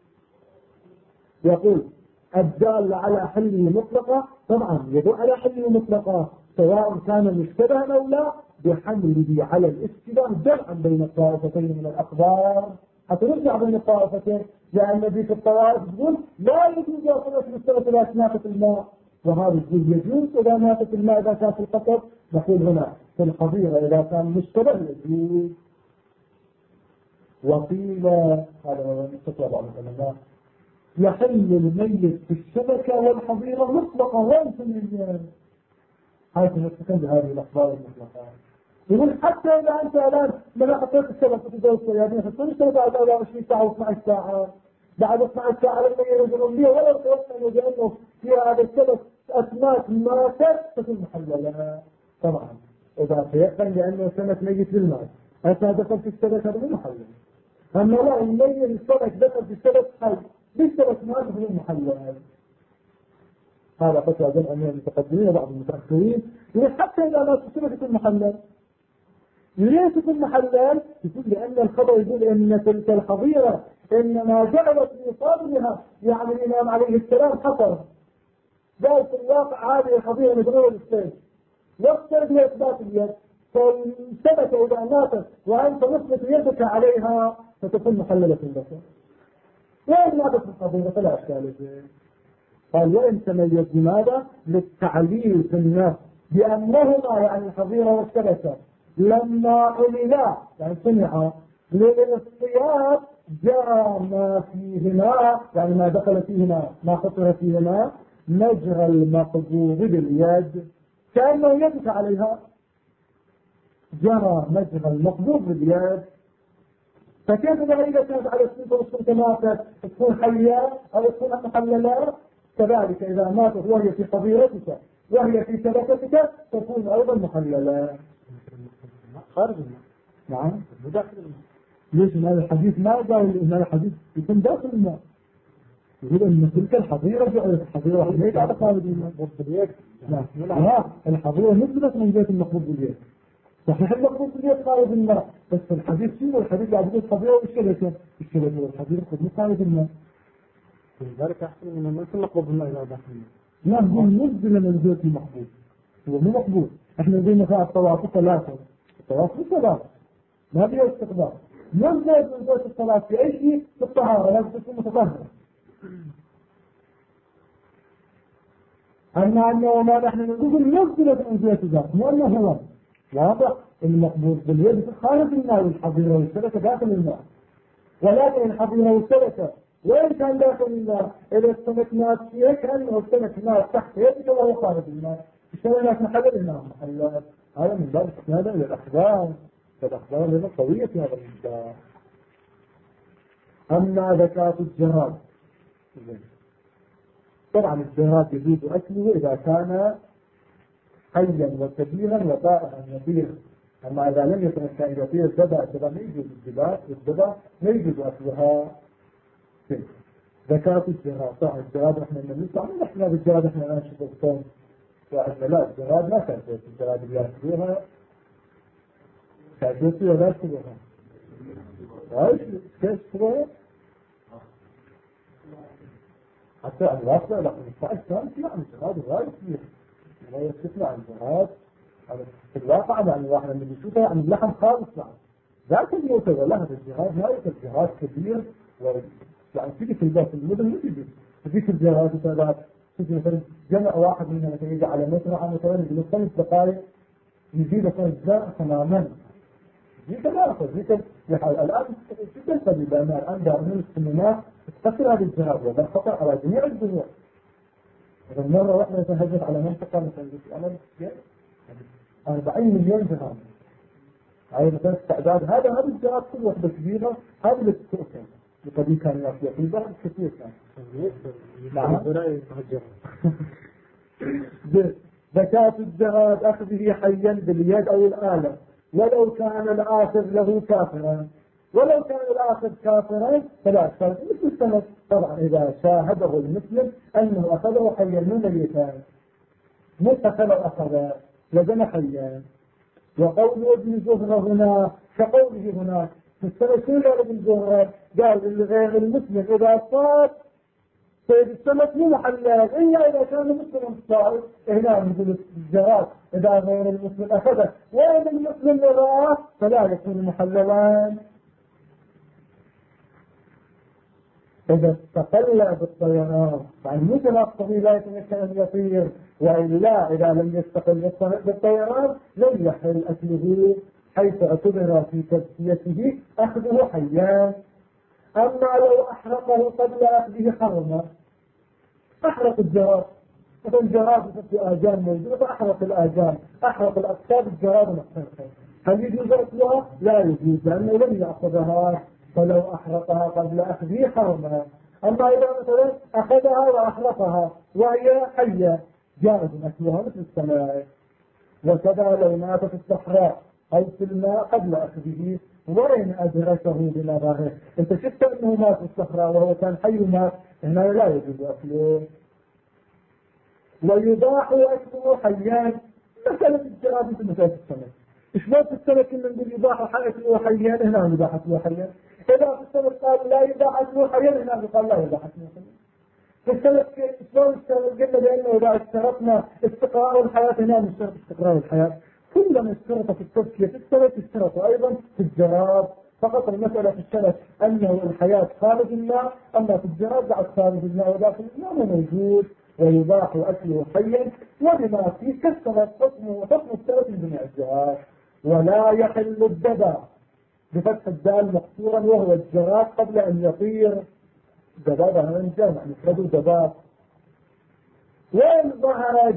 يقول الدال على حله مطلقة، طبعا يدل على حله مطلقة سواء كان مشتبها أو لا، بحمله على الاشتباه جمعا بين الطائفتين من الأخبار، حتى نرجع بين الطائفتين، لأن ذي في الطوائف تقول لا يجوز أصلا مشتبه إذا ماتت الماء، وهذا يقول يجوز إذا ماتت الماء إذا كان في القطر. نقول هنا في الحظيرة إذا كان مشتبه يجوز. وقيل هذا مستطيع بعض العلماء يحل الميت في الشبكة والحظيرة مطلقة وليس من حيث نستقل بهذه الأخبار المطلقة. يقول حتى إذا أنت الآن لما حطيت الشبكة في دور الصيادين حطيت الشبكة بعد 24 ساعة و12 ساعة، بعد 12 ساعة لما يرجعون بها ولا توصلوا بأنه فيها هذا الشبك أسماك ماتت تكون محللة. طبعا إذا تيقن لأنه سمك ميت بالماء أنت دخل في الشبكة هذا محلل، أما لا الميت الشبك دخل في الشبك حي بالشبك ما تكون محلل. هذا فتوى جمع من المتقدمين وبعض المتأخرين يقول حتى إذا ما تكون تكون محلل. ليه تكون محلل؟ يقول لأن الخبر يقول إن تلك الحظيرة إنما جعلت لصاحبها، يعني الإمام عليه السلام حصر قال في الواقع هذه الحظيرة مدرورة للسيف واقترب لإثبات اليد، فالسمكة إذا ماتت وأنت نثبت يدك عليها فتكون محللة في البشر. وإن ماتت الحظيرة فلا أشكال فيه. قال وإن تميز لماذا؟ للتعليل في النفس بأنهما يعني الحظيرة والسمكة لما عللا يعني سمعا للاصطياد جاء ما فيهما، يعني ما دخل فيهما ما خطر فيهما مجرى المقبوض باليد كأنه يدك عليها، جرى مجرى المقبوض باليد. فكيف إذا كانت على السنة والسنة ماتت تكون حية أو تكون محللة؟ كذلك إذا ماتت وهي في حظيرتك وهي في شبكتك تكون أيضا محللة خارج الماء. نعم داخل الماء. ليش هذا الحديث ما قال إن هذا الحديث يكون داخل الماء؟ يقول إن تلك الحظيرة جعلت الحظيرة حظيرة على خارج الماء. لا الحظيرة نزلت من بيت المقبوض باليد، صحيح المقبوض باليد خارج الماء، بس الحديث شنو؟ الحديث قاعد يقول الحظيرة والشبكة، الشبكة والحظيرة كلها خارج الماء. لذلك أحسن من الناس المقبوض بالماء إلى داخل الماء. لا هو نزل من بيت المقبوض، هو مو مقبوض. احنا نقول مثلا الطواف ثلاثة، الطواف ثلاثة ما فيها استقبال، نزلت من بيت الصلاة في أي شيء في الطهارة لازم تكون متطهرة. أما أنه ما نحن نقول نزلت من بيت ذات مو أنه هو واضح المقبوض باليد في خارج الماء والحظيرة والشبكة داخل الماء، ولكن الحظيرة والشبكة وين كان داخل الماء؟ إذا السمك مات فيها كأنه السمك مات تحت يدك وهو خارج الماء، السمك محلل الماء محلل. هذا من باب استنادا إلى الأخبار، فالأخبار لنا قوية في هذا المقدار. أما زكاة الجراد، طبعا الجراد يجوز أكله إذا كان حيا وكبيرا وطائعا نبيلا، أما إذا لم يكن الكائن يطير الدبا ما يجوز الدبا ما يجوز أكلها. زكاة الجراد، طبعا الجراد احنا نسمع احنا بالجراد احنا لا نشوف الصوم، وإحنا لا الجراد ما كان في الجراد اللي يأكلوها كأجوتي ولا يأكلوها ايش كيف تروح حتى الواقع لكن الصعب كانت يعني الجراد غاية فيه لا يستطلع الجراد في الواقع يعني الواحد لما يشوفه يعني اللحم خالص ذاك اللي يوتر له هذا الجهاز ما يوتر جهاز كبير يعني تيجي في البيت المدن ما تيجي تجيك الجهاز مثلا تجي مثلا جمع واحد منها مثلا يجي على متر مثلا يجي 5 دقائق يزيد أجزاء تماما ذيك ما ذيك الآن في تنتبه لأن الآن دائما السمومات تأثر هذه الجهاز وهذا خطر على جميع الجموع. إذا مرة واحدة تهجد على منطقة مثلا 40 مليون جهاز. هاي مثلا استعداد هذا الجهاز كل وحدة كبيرة هذا اللي تتوقع. لقد كان يأتي في البحر كثير كان. نعم. زكاة الجهاد أخذه حيا باليد أو الآلة ولو كان الآخر له كافرا ولو كان الآخر كافرا فلا أكثر مثل السند طبعا إذا شاهده المسلم أنه أخذه حيا من اليتان مثل لو أخذ لزم حيا. وقول ابن زهرة هنا كقوله هنا في السنة كلها ابن زهرة قال لغير المسلم إذا صاد طيب السمك مو محلل إلا إذا كان مسلم صائد. هنا نقول الجهاد إذا غير المسلم أخذه وين المسلم راه فلا يكون محللان. إذا استقل بالطيران يعني مثل الطبيب لا يتمكن أن يطير وإلا إذا لم يستقل بالطيران لم يحل أكله حيث اعتبر في تزكيته أخذه حيان. أما لو أحرقه قبل أخذه حرمه أحرق الجراد مثل الجراد في آجام موجودة فأحرق الآجام أحرق الأكتاب الجراد محرقة هل يجوز أكلها؟ لا يجوز لأنه لم يأخذها فلو أحرقها قبل أخذه حرمها. أما إذا مثلا أخذها وأحرقها وهي حية جائز أكلها مثل السماء. وكذا لو مات في الصحراء أو في الماء قبل أخذه وإن أدركه بنظره. أنت شفت أنه مات في الصحراء وهو كان حي مات هنا لا يجوز أكله. ويباح أكله حيان مسألة الجراد مثل مسألة السمك. إشباب في السمك كنا نقول يباح أكله حيان هنا يباح أكله حيان. إذا في السمك قال لا يباح أكله حيان هنا قال لا يباح أكله حيان. في السمك إشباب السمك قلنا لأنه إذا اشترطنا استقرار الحياة هنا نشترط استقرار الحياة. كلما اشترط في التزكية في السمك اشترط أيضا في الجراد. فقط المسألة في السمك أنه الحياة خارج الماء أما في الجراد بعد خارج الماء وداخل الماء موجود ويباح أكله حيا وبما فيه كالسمك حكمه السمك من جميع الجهات. ولا يحل الدبا بفتح الدال مقصورا وهو الجراد قبل أن يطير. دباب هذا الجمع نفرده دباب. وإن ظهر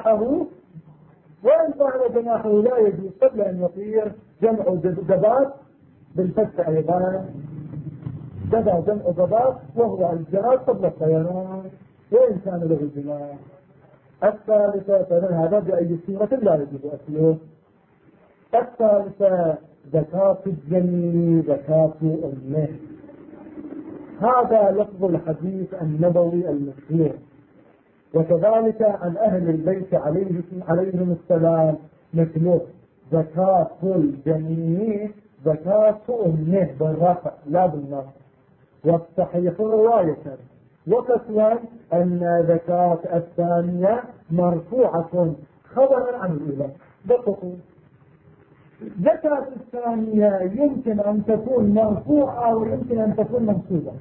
جناحه لا يجوز قبل أن يطير جمع دباب بالفتح أيضا. دبا جمع دباب وهو الجراد قبل الطيران وإن كان له جناح. الثالثة فمن هذا بأي صورة لا يجوز أكله. الثالثة زكاة الجنين زكاة أمه. هذا لفظ الحديث النبوي المشهور. وكذلك عن أهل البيت عليهم السلام مثله زكاة الجنين زكاة أمه بالرفع لا بالنصب. والصحيح رواية وفتوى أن زكاة الثانية مرفوعة خبرا عن الأولى. دققوا زكاة الثانية يمكن أن تكون مرفوعة ويمكن أن تكون منصوبة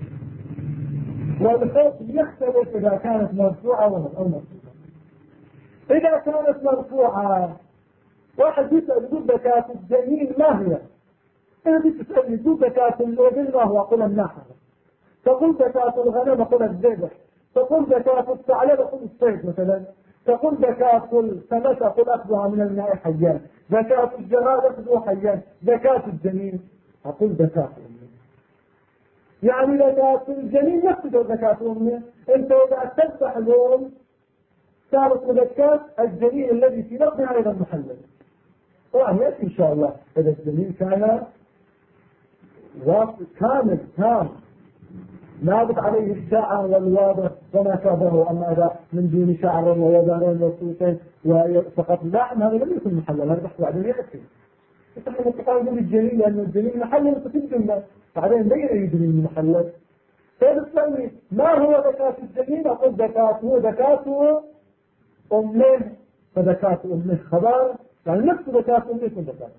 والخوف يختلف إذا كانت مرفوعة أو منصوبة. إذا كانت مرفوعة واحد يسأل يقول زكاة الجنين ما هي؟ إذا تسألني يقول زكاة الإبل ما هو؟ أقول النحر. تقول زكاة الغنم أقول الذبح. تقول زكاة الثعلب أقول الصيد مثلا. تقول زكاة السمك أقول أخذها من الماء حيان. زكاة الجراد أخذها حيان. زكاة الجنين أقول زكاة أمه. يعني زكاة الجنين يقصد زكاة أمه. أنت إذا تذبح اليوم صارت زكاة الجنين الذي في بطنها أيضا محلل. ويأتي إن شاء الله إذا الجنين كان كامل تام نابت عليه الشعر والواضح وما كابه. أما إذا من دون شعر ووضعين وصوتين وفقط لحم هذا لم يكن محلل. هذا بحث بعدين يأتي يتحمل التقايد من الجنين لأن الجنين محلل في الجنة بعدين بين أي جنين محلل. فبالتالي ما هو زكاة الجنين؟ أقول زكاته زكاة أمه. فزكاة أمه خبر يعني نفس زكاة الأم يكون زكاة.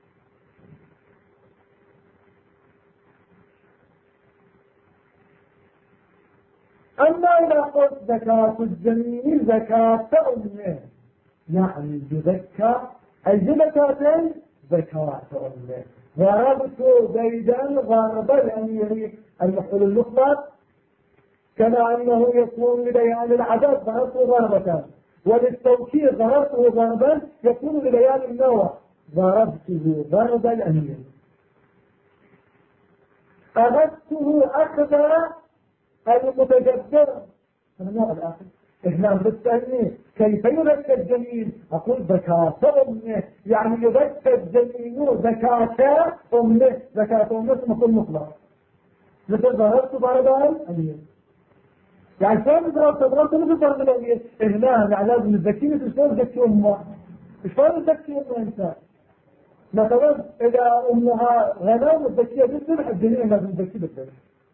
أما إذا قلت زكاة الجنين زكاة أمه يعني يزكى أي زكاتين زكاة أمه. ضربت زيدا ضرب الأمير المفعول المطلق كما أنه يكون لبيان العدد ضربته ضربة، وللتوكيد ضربته ضربا يكون لبيان النوع ضربته ضرب الأمير. أخذته أخذ المتجبر النوع الآخر. إحنا بتسألني كيف يزكى الجنين؟ أقول زكاة أمه يعني يزكى الجنين زكاة أمه. زكاة أمه مثل مطلق مثل ضربت ضرب الأمير. يعني شلون ضربت مثل ضرب الأمير؟ هنا يعني لازم نزكيه مثل شلون نزكي أمه. شلون نزكي أمه إنسان؟ مثلا إذا أمها غنم نزكيها بالذبح، الجنين لازم نزكيه بالذبح.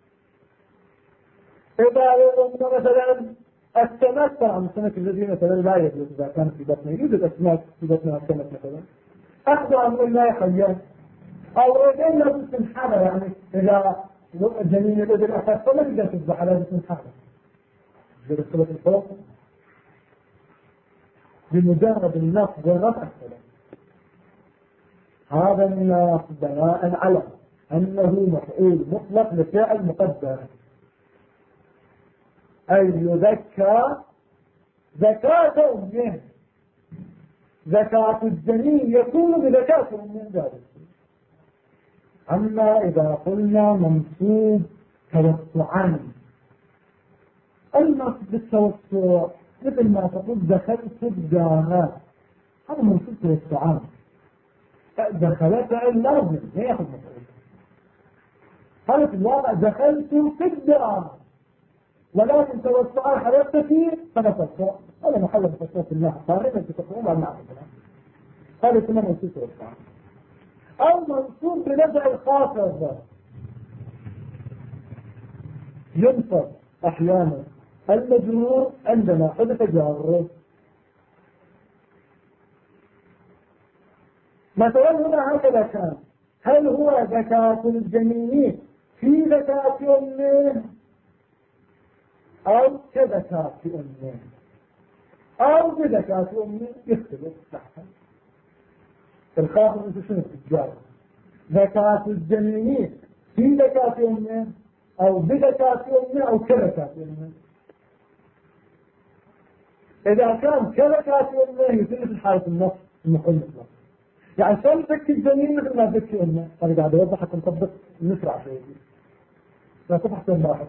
إذا أمها مثلا السمك، طبعا السمك الذي مثلا لا يجوز إذا كان في بطنه، يوجد أسماك في بطنها السمك مثلا أخذها من الماء حيا، أو إذن لازم تنحنى. يعني إذا الجنين الإذن أخذ فلا يقدر تذبح لازم تنحنى برسالة الفوق بمجرد النصب والرفع السلام. هذا النص بناء على أنه مفعول مطلق لفعل مقدر، أي يزكى زكاة أمه. زكاة الجنين يكون بزكاة أمه ذلك. أما إذا قلنا منصوب توسعا، النصب بالتوسع مثل ما تقول دخلت الدار، هذا منصوب توسعا. دخلت لازم لا يأخذ مفعول. هذا في الواقع دخلت في الدار، ولكن توسعا حدثت فيه فنفسه. هذا محل التصوف في الله قارنة تتقوم عن معه هذا كما منصوب توسعا. أو منصوب بنزع الخافض، ينصب أحيانا المجرور عندما حدث جاره. مثلا هنا هكذا كان، هل هو زكاة الجنين في زكاة أمه أو كزكاة أمه أو بزكاة أمه؟ يختلف تحت الخافض انت شنو الجار. زكاة الجنين في زكاة أمه أو بزكاة أمه أو كزكاة أمه. إذا كان كزكاة أمه يصير في حالة النص المقل مطلق. يعني شلون تزكي الجنين مثل ما تزكي أمه؟ أنا قاعد أوضح حتى نطبق نسرع شوي لا تبحث عن واحد.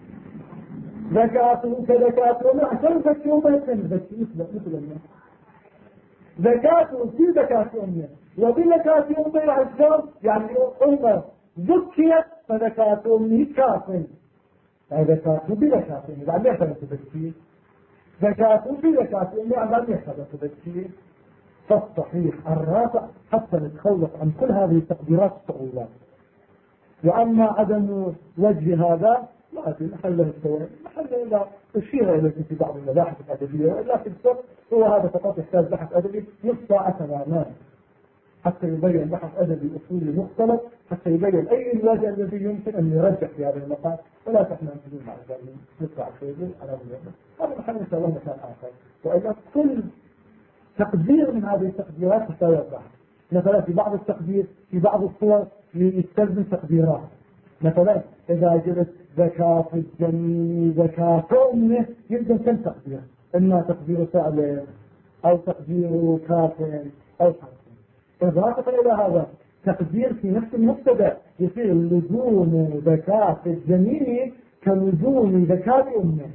زكاته كزكاة أمه عشان تزكي أمه تزكي مثل أمه. زكاته في زكاة أمه وبزكاة أمه عشان يعني أمه زكيت فزكاة أمه كافٍ. يعني زكاته بزكاة أمه يعني ليش أنا تزكيه؟ زكاته بزكاة أمه يعني ليش أنا تزكيه؟ فالصحيح الرافع حتى نتخلص عن كل هذه التقديرات الصعوبات. وأما عدم وجه هذا ما في محله السواء، محله إلا أشير إليه في بعض المباحث الأدبية، وإلا في السر هو هذا فقط يحتاج بحث أدبي نص ساعة تماما حتى يبين بحث أدبي أصولي مختلف، حتى يبين أي الوجه الذي يمكن أن يرجح في هذا المقام. ولا تحنا نتكلم مع ذلك نطلع شيء على هذا محل إن شاء الله مكان آخر. وإلا كل تقدير من هذه التقديرات حتى يوضح. مثلا في بعض التقدير في بعض الصور يستلزم تقديرات. مثلا إذا جلت زكاة الجنين زكاة أمه يلزم كم تقدير؟ إما تقدير فعل أو تقدير كافٍ أو حرف. إضافة إلى هذا تقدير في نفس المبتدأ يصير لزوم زكاة الجنين كلزوم زكاة أمه.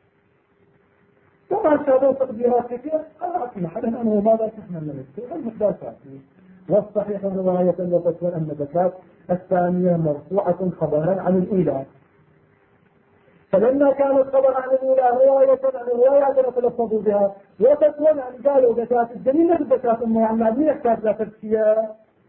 طبعا هذا تقديرات كثير في محلها أنه ماذا تحمل لنفسه المقدار كافي. والصحيح رواية وفتوى أن زكاة الثانية مرفوعة خبرا عن الأولى. فلما كان الخبر عن الأولى رواية عن الرواية تلفظوا بها وفتوى أن قالوا زكاة الجنين مثل زكاة أمه يعني ما يحتاج لا تزكية،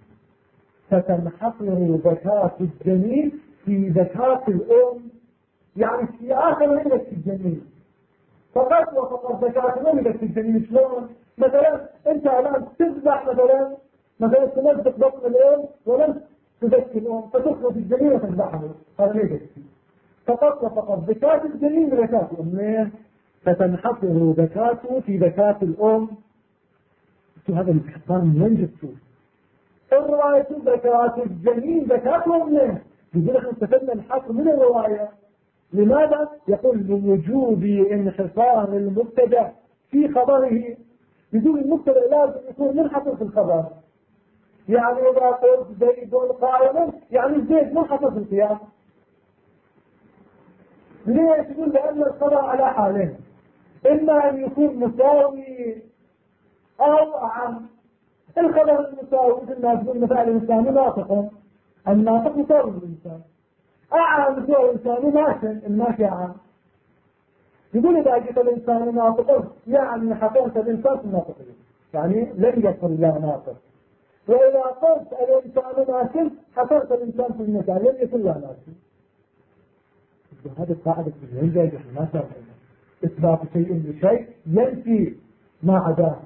فتنحصر زكاة الجنين في زكاة الأم يعني في آخر عندك الجنين فقط وفقط زكاة الأم إذا في الجنين. شلون؟ مثلا أنت الآن تذبح مثلا تمزق بطن الأم ولم تزكي الأم فتخرج الجنين وتذبحه، هذا ليس يكفي. فقط زكاة الجنين زكاة أمه، فتنحصر زكاته في زكاة الأم. هذا الاستحقان من وين جبتوه؟ الرواية زكاة الجنين زكاة أمه، يقول احنا استفدنا الحصر من الرواية. لماذا؟ يقول لوجوب انحصار المبتدأ في خبره. يقول المبتدأ لازم يكون منحصر في الخبر. يعني إذا قلت زيد قائم يعني زيد منحصر في القيام. ليش؟ يقول لأن الخبر على حالين، إما أن يكون مساوي أو أعم. الخبر المساوي مثل ما تقول مثال الإنسان ناطق، الناطق مساوي للإنسان. أعم مساوي الإنسان ماشٍ، الماشي أعم. يقول إذا جئت الإنسان ناطق يعني حصرت الإنسان في الناطقين، يعني لم يكن الله ناطق. وإذا قلت الإنسان ماشٍ حصرت الإنسان في المكان، لم يكن الله ماشٍ. هذه القاعدة في العلم ما شاء إثبات شيء بشيء ينفي ما عداه.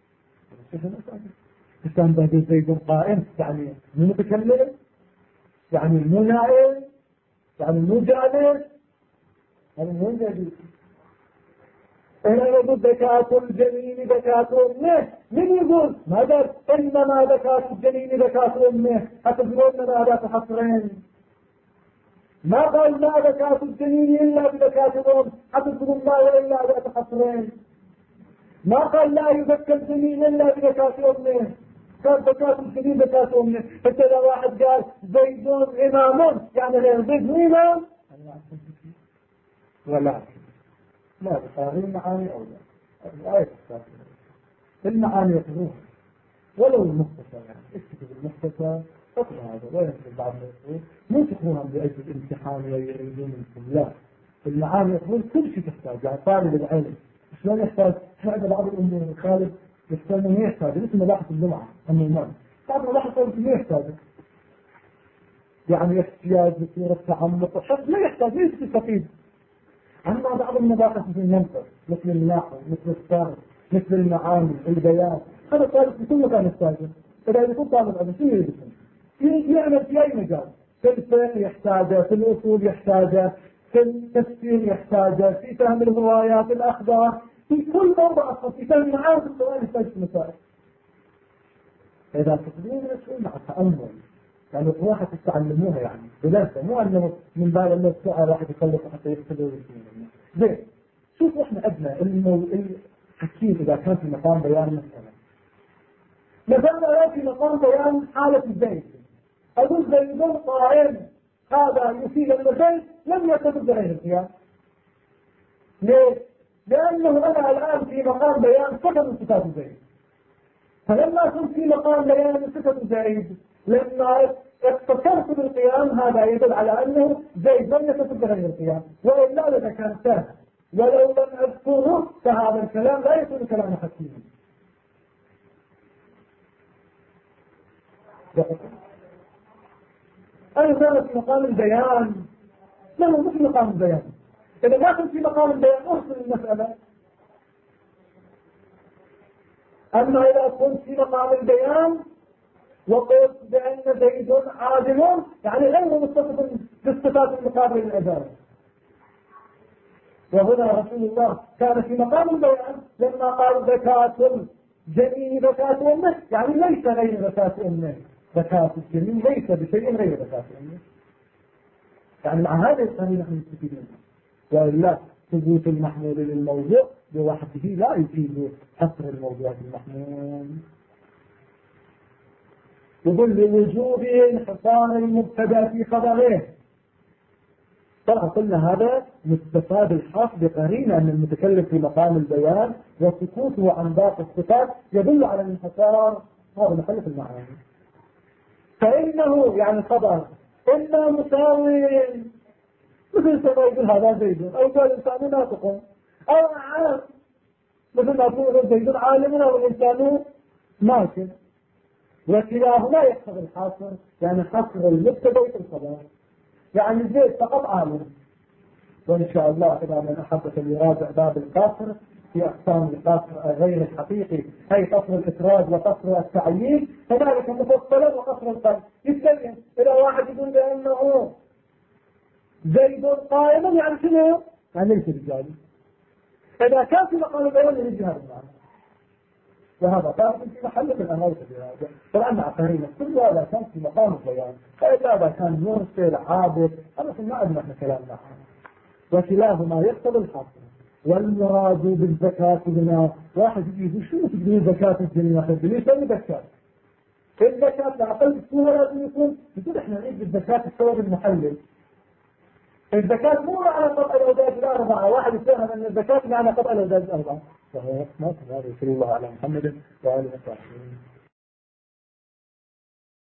إنسان بعد زيد قائم يعني مو متكلم، يعني مو نائم، يعني مو جالس، هذا مو جديد. هنا يقول زكاة الجنين زكاة أمه، من يقول ماذا؟ إنما زكاة الجنين زكاة أمه، أتدرون ماذا تحصرين؟ ما قال ما زكاة الجنين إلا بزكاة الأم، أتدرون ما إلا بتحصرين؟ ما قال لا يزكى الجنين إلا بزكاة أمه، كان زكاة الجنين زكاة أمه. حتى إذا واحد قال زيد إمام يعني غير زيد إمام ولا لا بصاري المعاني أو لا الآية السابقة المعاني يقولون ولو المختصر، يعني اكتب المختصر فقط هذا لا يمكن بعض الناس مو تكونهم بأجل الامتحان ويريدون منكم، لا المعاني يقولون كل شيء تحتاج. يعني طالب العلم شلون يحتاج؟ هذا بعض الأمور الخالد يحتاج ما يحتاج مثل مباحث الجمعة النظام، بعض مباحث ما يحتاج، يعني احتياج بصورة تعمق وحفظ لا يحتاج، ليس تستفيد. أما بعض المباحث مثل المنطق مثل النحو مثل الصرف مثل المعاني البيان، هذا طالب في كل مكان يحتاجه. إذا يكون طالب علم شو يدرسه؟ يعمل في أي مجال، في الفقه يحتاجه، في الأصول يحتاجه، في التفسير يحتاجه، في فهم الروايات الأخبار، في كل موضوع أصلا، في فهم معاني القرآن يحتاج في مسائل. إذا تقدرون يدرسون مع التأمل، يعني واحد تتعلموها يعني بلاسة، مو أنه من باب أنه السؤال واحد يخلص حتى يختبر زين. شوف إحنا عندنا الحكيم إذا كان في مقام بيان مثلا في مقام بيان حالة الزيت، أقول زيد قائم، هذا يفيد أن زيد لم يكتب غير القيام. ليه؟ لأنه أنا الآن في مقام بيان صفة من صفات زيد، فلما كنت في مقام بيان صفة زيد لما اقتصرت بالقيام هذا يدل على أنه زيد لم يكتب غير القيام، وإلا لذا كان سهل، ولو لم أذكره فهذا الكلام لا يكون كلام حكيم. أنا كان في مقام البيان، لا مش مقام البيان. إذا ما كنت في مقام البيان أرسل المسألة. أما إذا كنت في مقام البيان وقلت بأن زيد عادل يعني غير متصف بالصفات المقابلة للأذان. وهنا رسول الله كان في مقام البيان لما قال زكاة الجنين زكاة أمه، يعني ليس غير زكاة أمه، زكاة الجنين ليس بشيء غير زكاة أمه. يعني مع هذا القانون نحن مستفيدين، وإلا ثبوت المحمول للموضوع بوحده لا يفيد حصر الموضوع المحمول. يقول لوجوب انحصار المبتدا في خبره. طبعا قلنا هذا مستفاد الحق بقرينه أن المتكلم في مقام البيان وسكوته عن باقي الصفات يدل على الانحصار، هذا محل في المعاني. فإنه يعني الخبر إما مساوي مثل ما يقول هذا زيد، أو قال الإنسان ناطق، أو عالم مثل ما يقول زيد عالم أو الإنسان ماشي، وكلاهما يحصل الحاصر، يعني حصر المبتدا في الخبر. يعني زيد فقط عالم، وإن شاء الله إذا من أحبة يراجع باب القاصر في أقسام القصر غير الحقيقي، أي قصر الإفراد وقصر التعيين، كذلك مفصلا وقصر القلب. يتكلم إذا واحد يقول بأنه زيد قائما يعني شنو؟ يعني ليس رجالي. إذا كان في مقام البيان يجي هذا المعنى، وهذا كان في محل من الأمر بهذا. طبعا مع قرينة كل هذا كان في مقام البيان، فإذا كان مرسل عابد هذا في المعنى نحن كلامنا عنه. وكلاهما يقتضي الحصر. والمراد بالزكاة لنا واحد يجي شو تقولين زكاة الدنيا خذ ليش ما زكاة؟ الزكاة لأقل الصورة لازم يقول احنا نريد بالزكاة الثوب المحلل. الزكاة مو على قطع الأوداج الأربعة، واحد يفهم أن الزكاة معنى قطع الأوداج الأربعة. صحيح، ما هذا. صلى الله على محمد وآله وصحبه.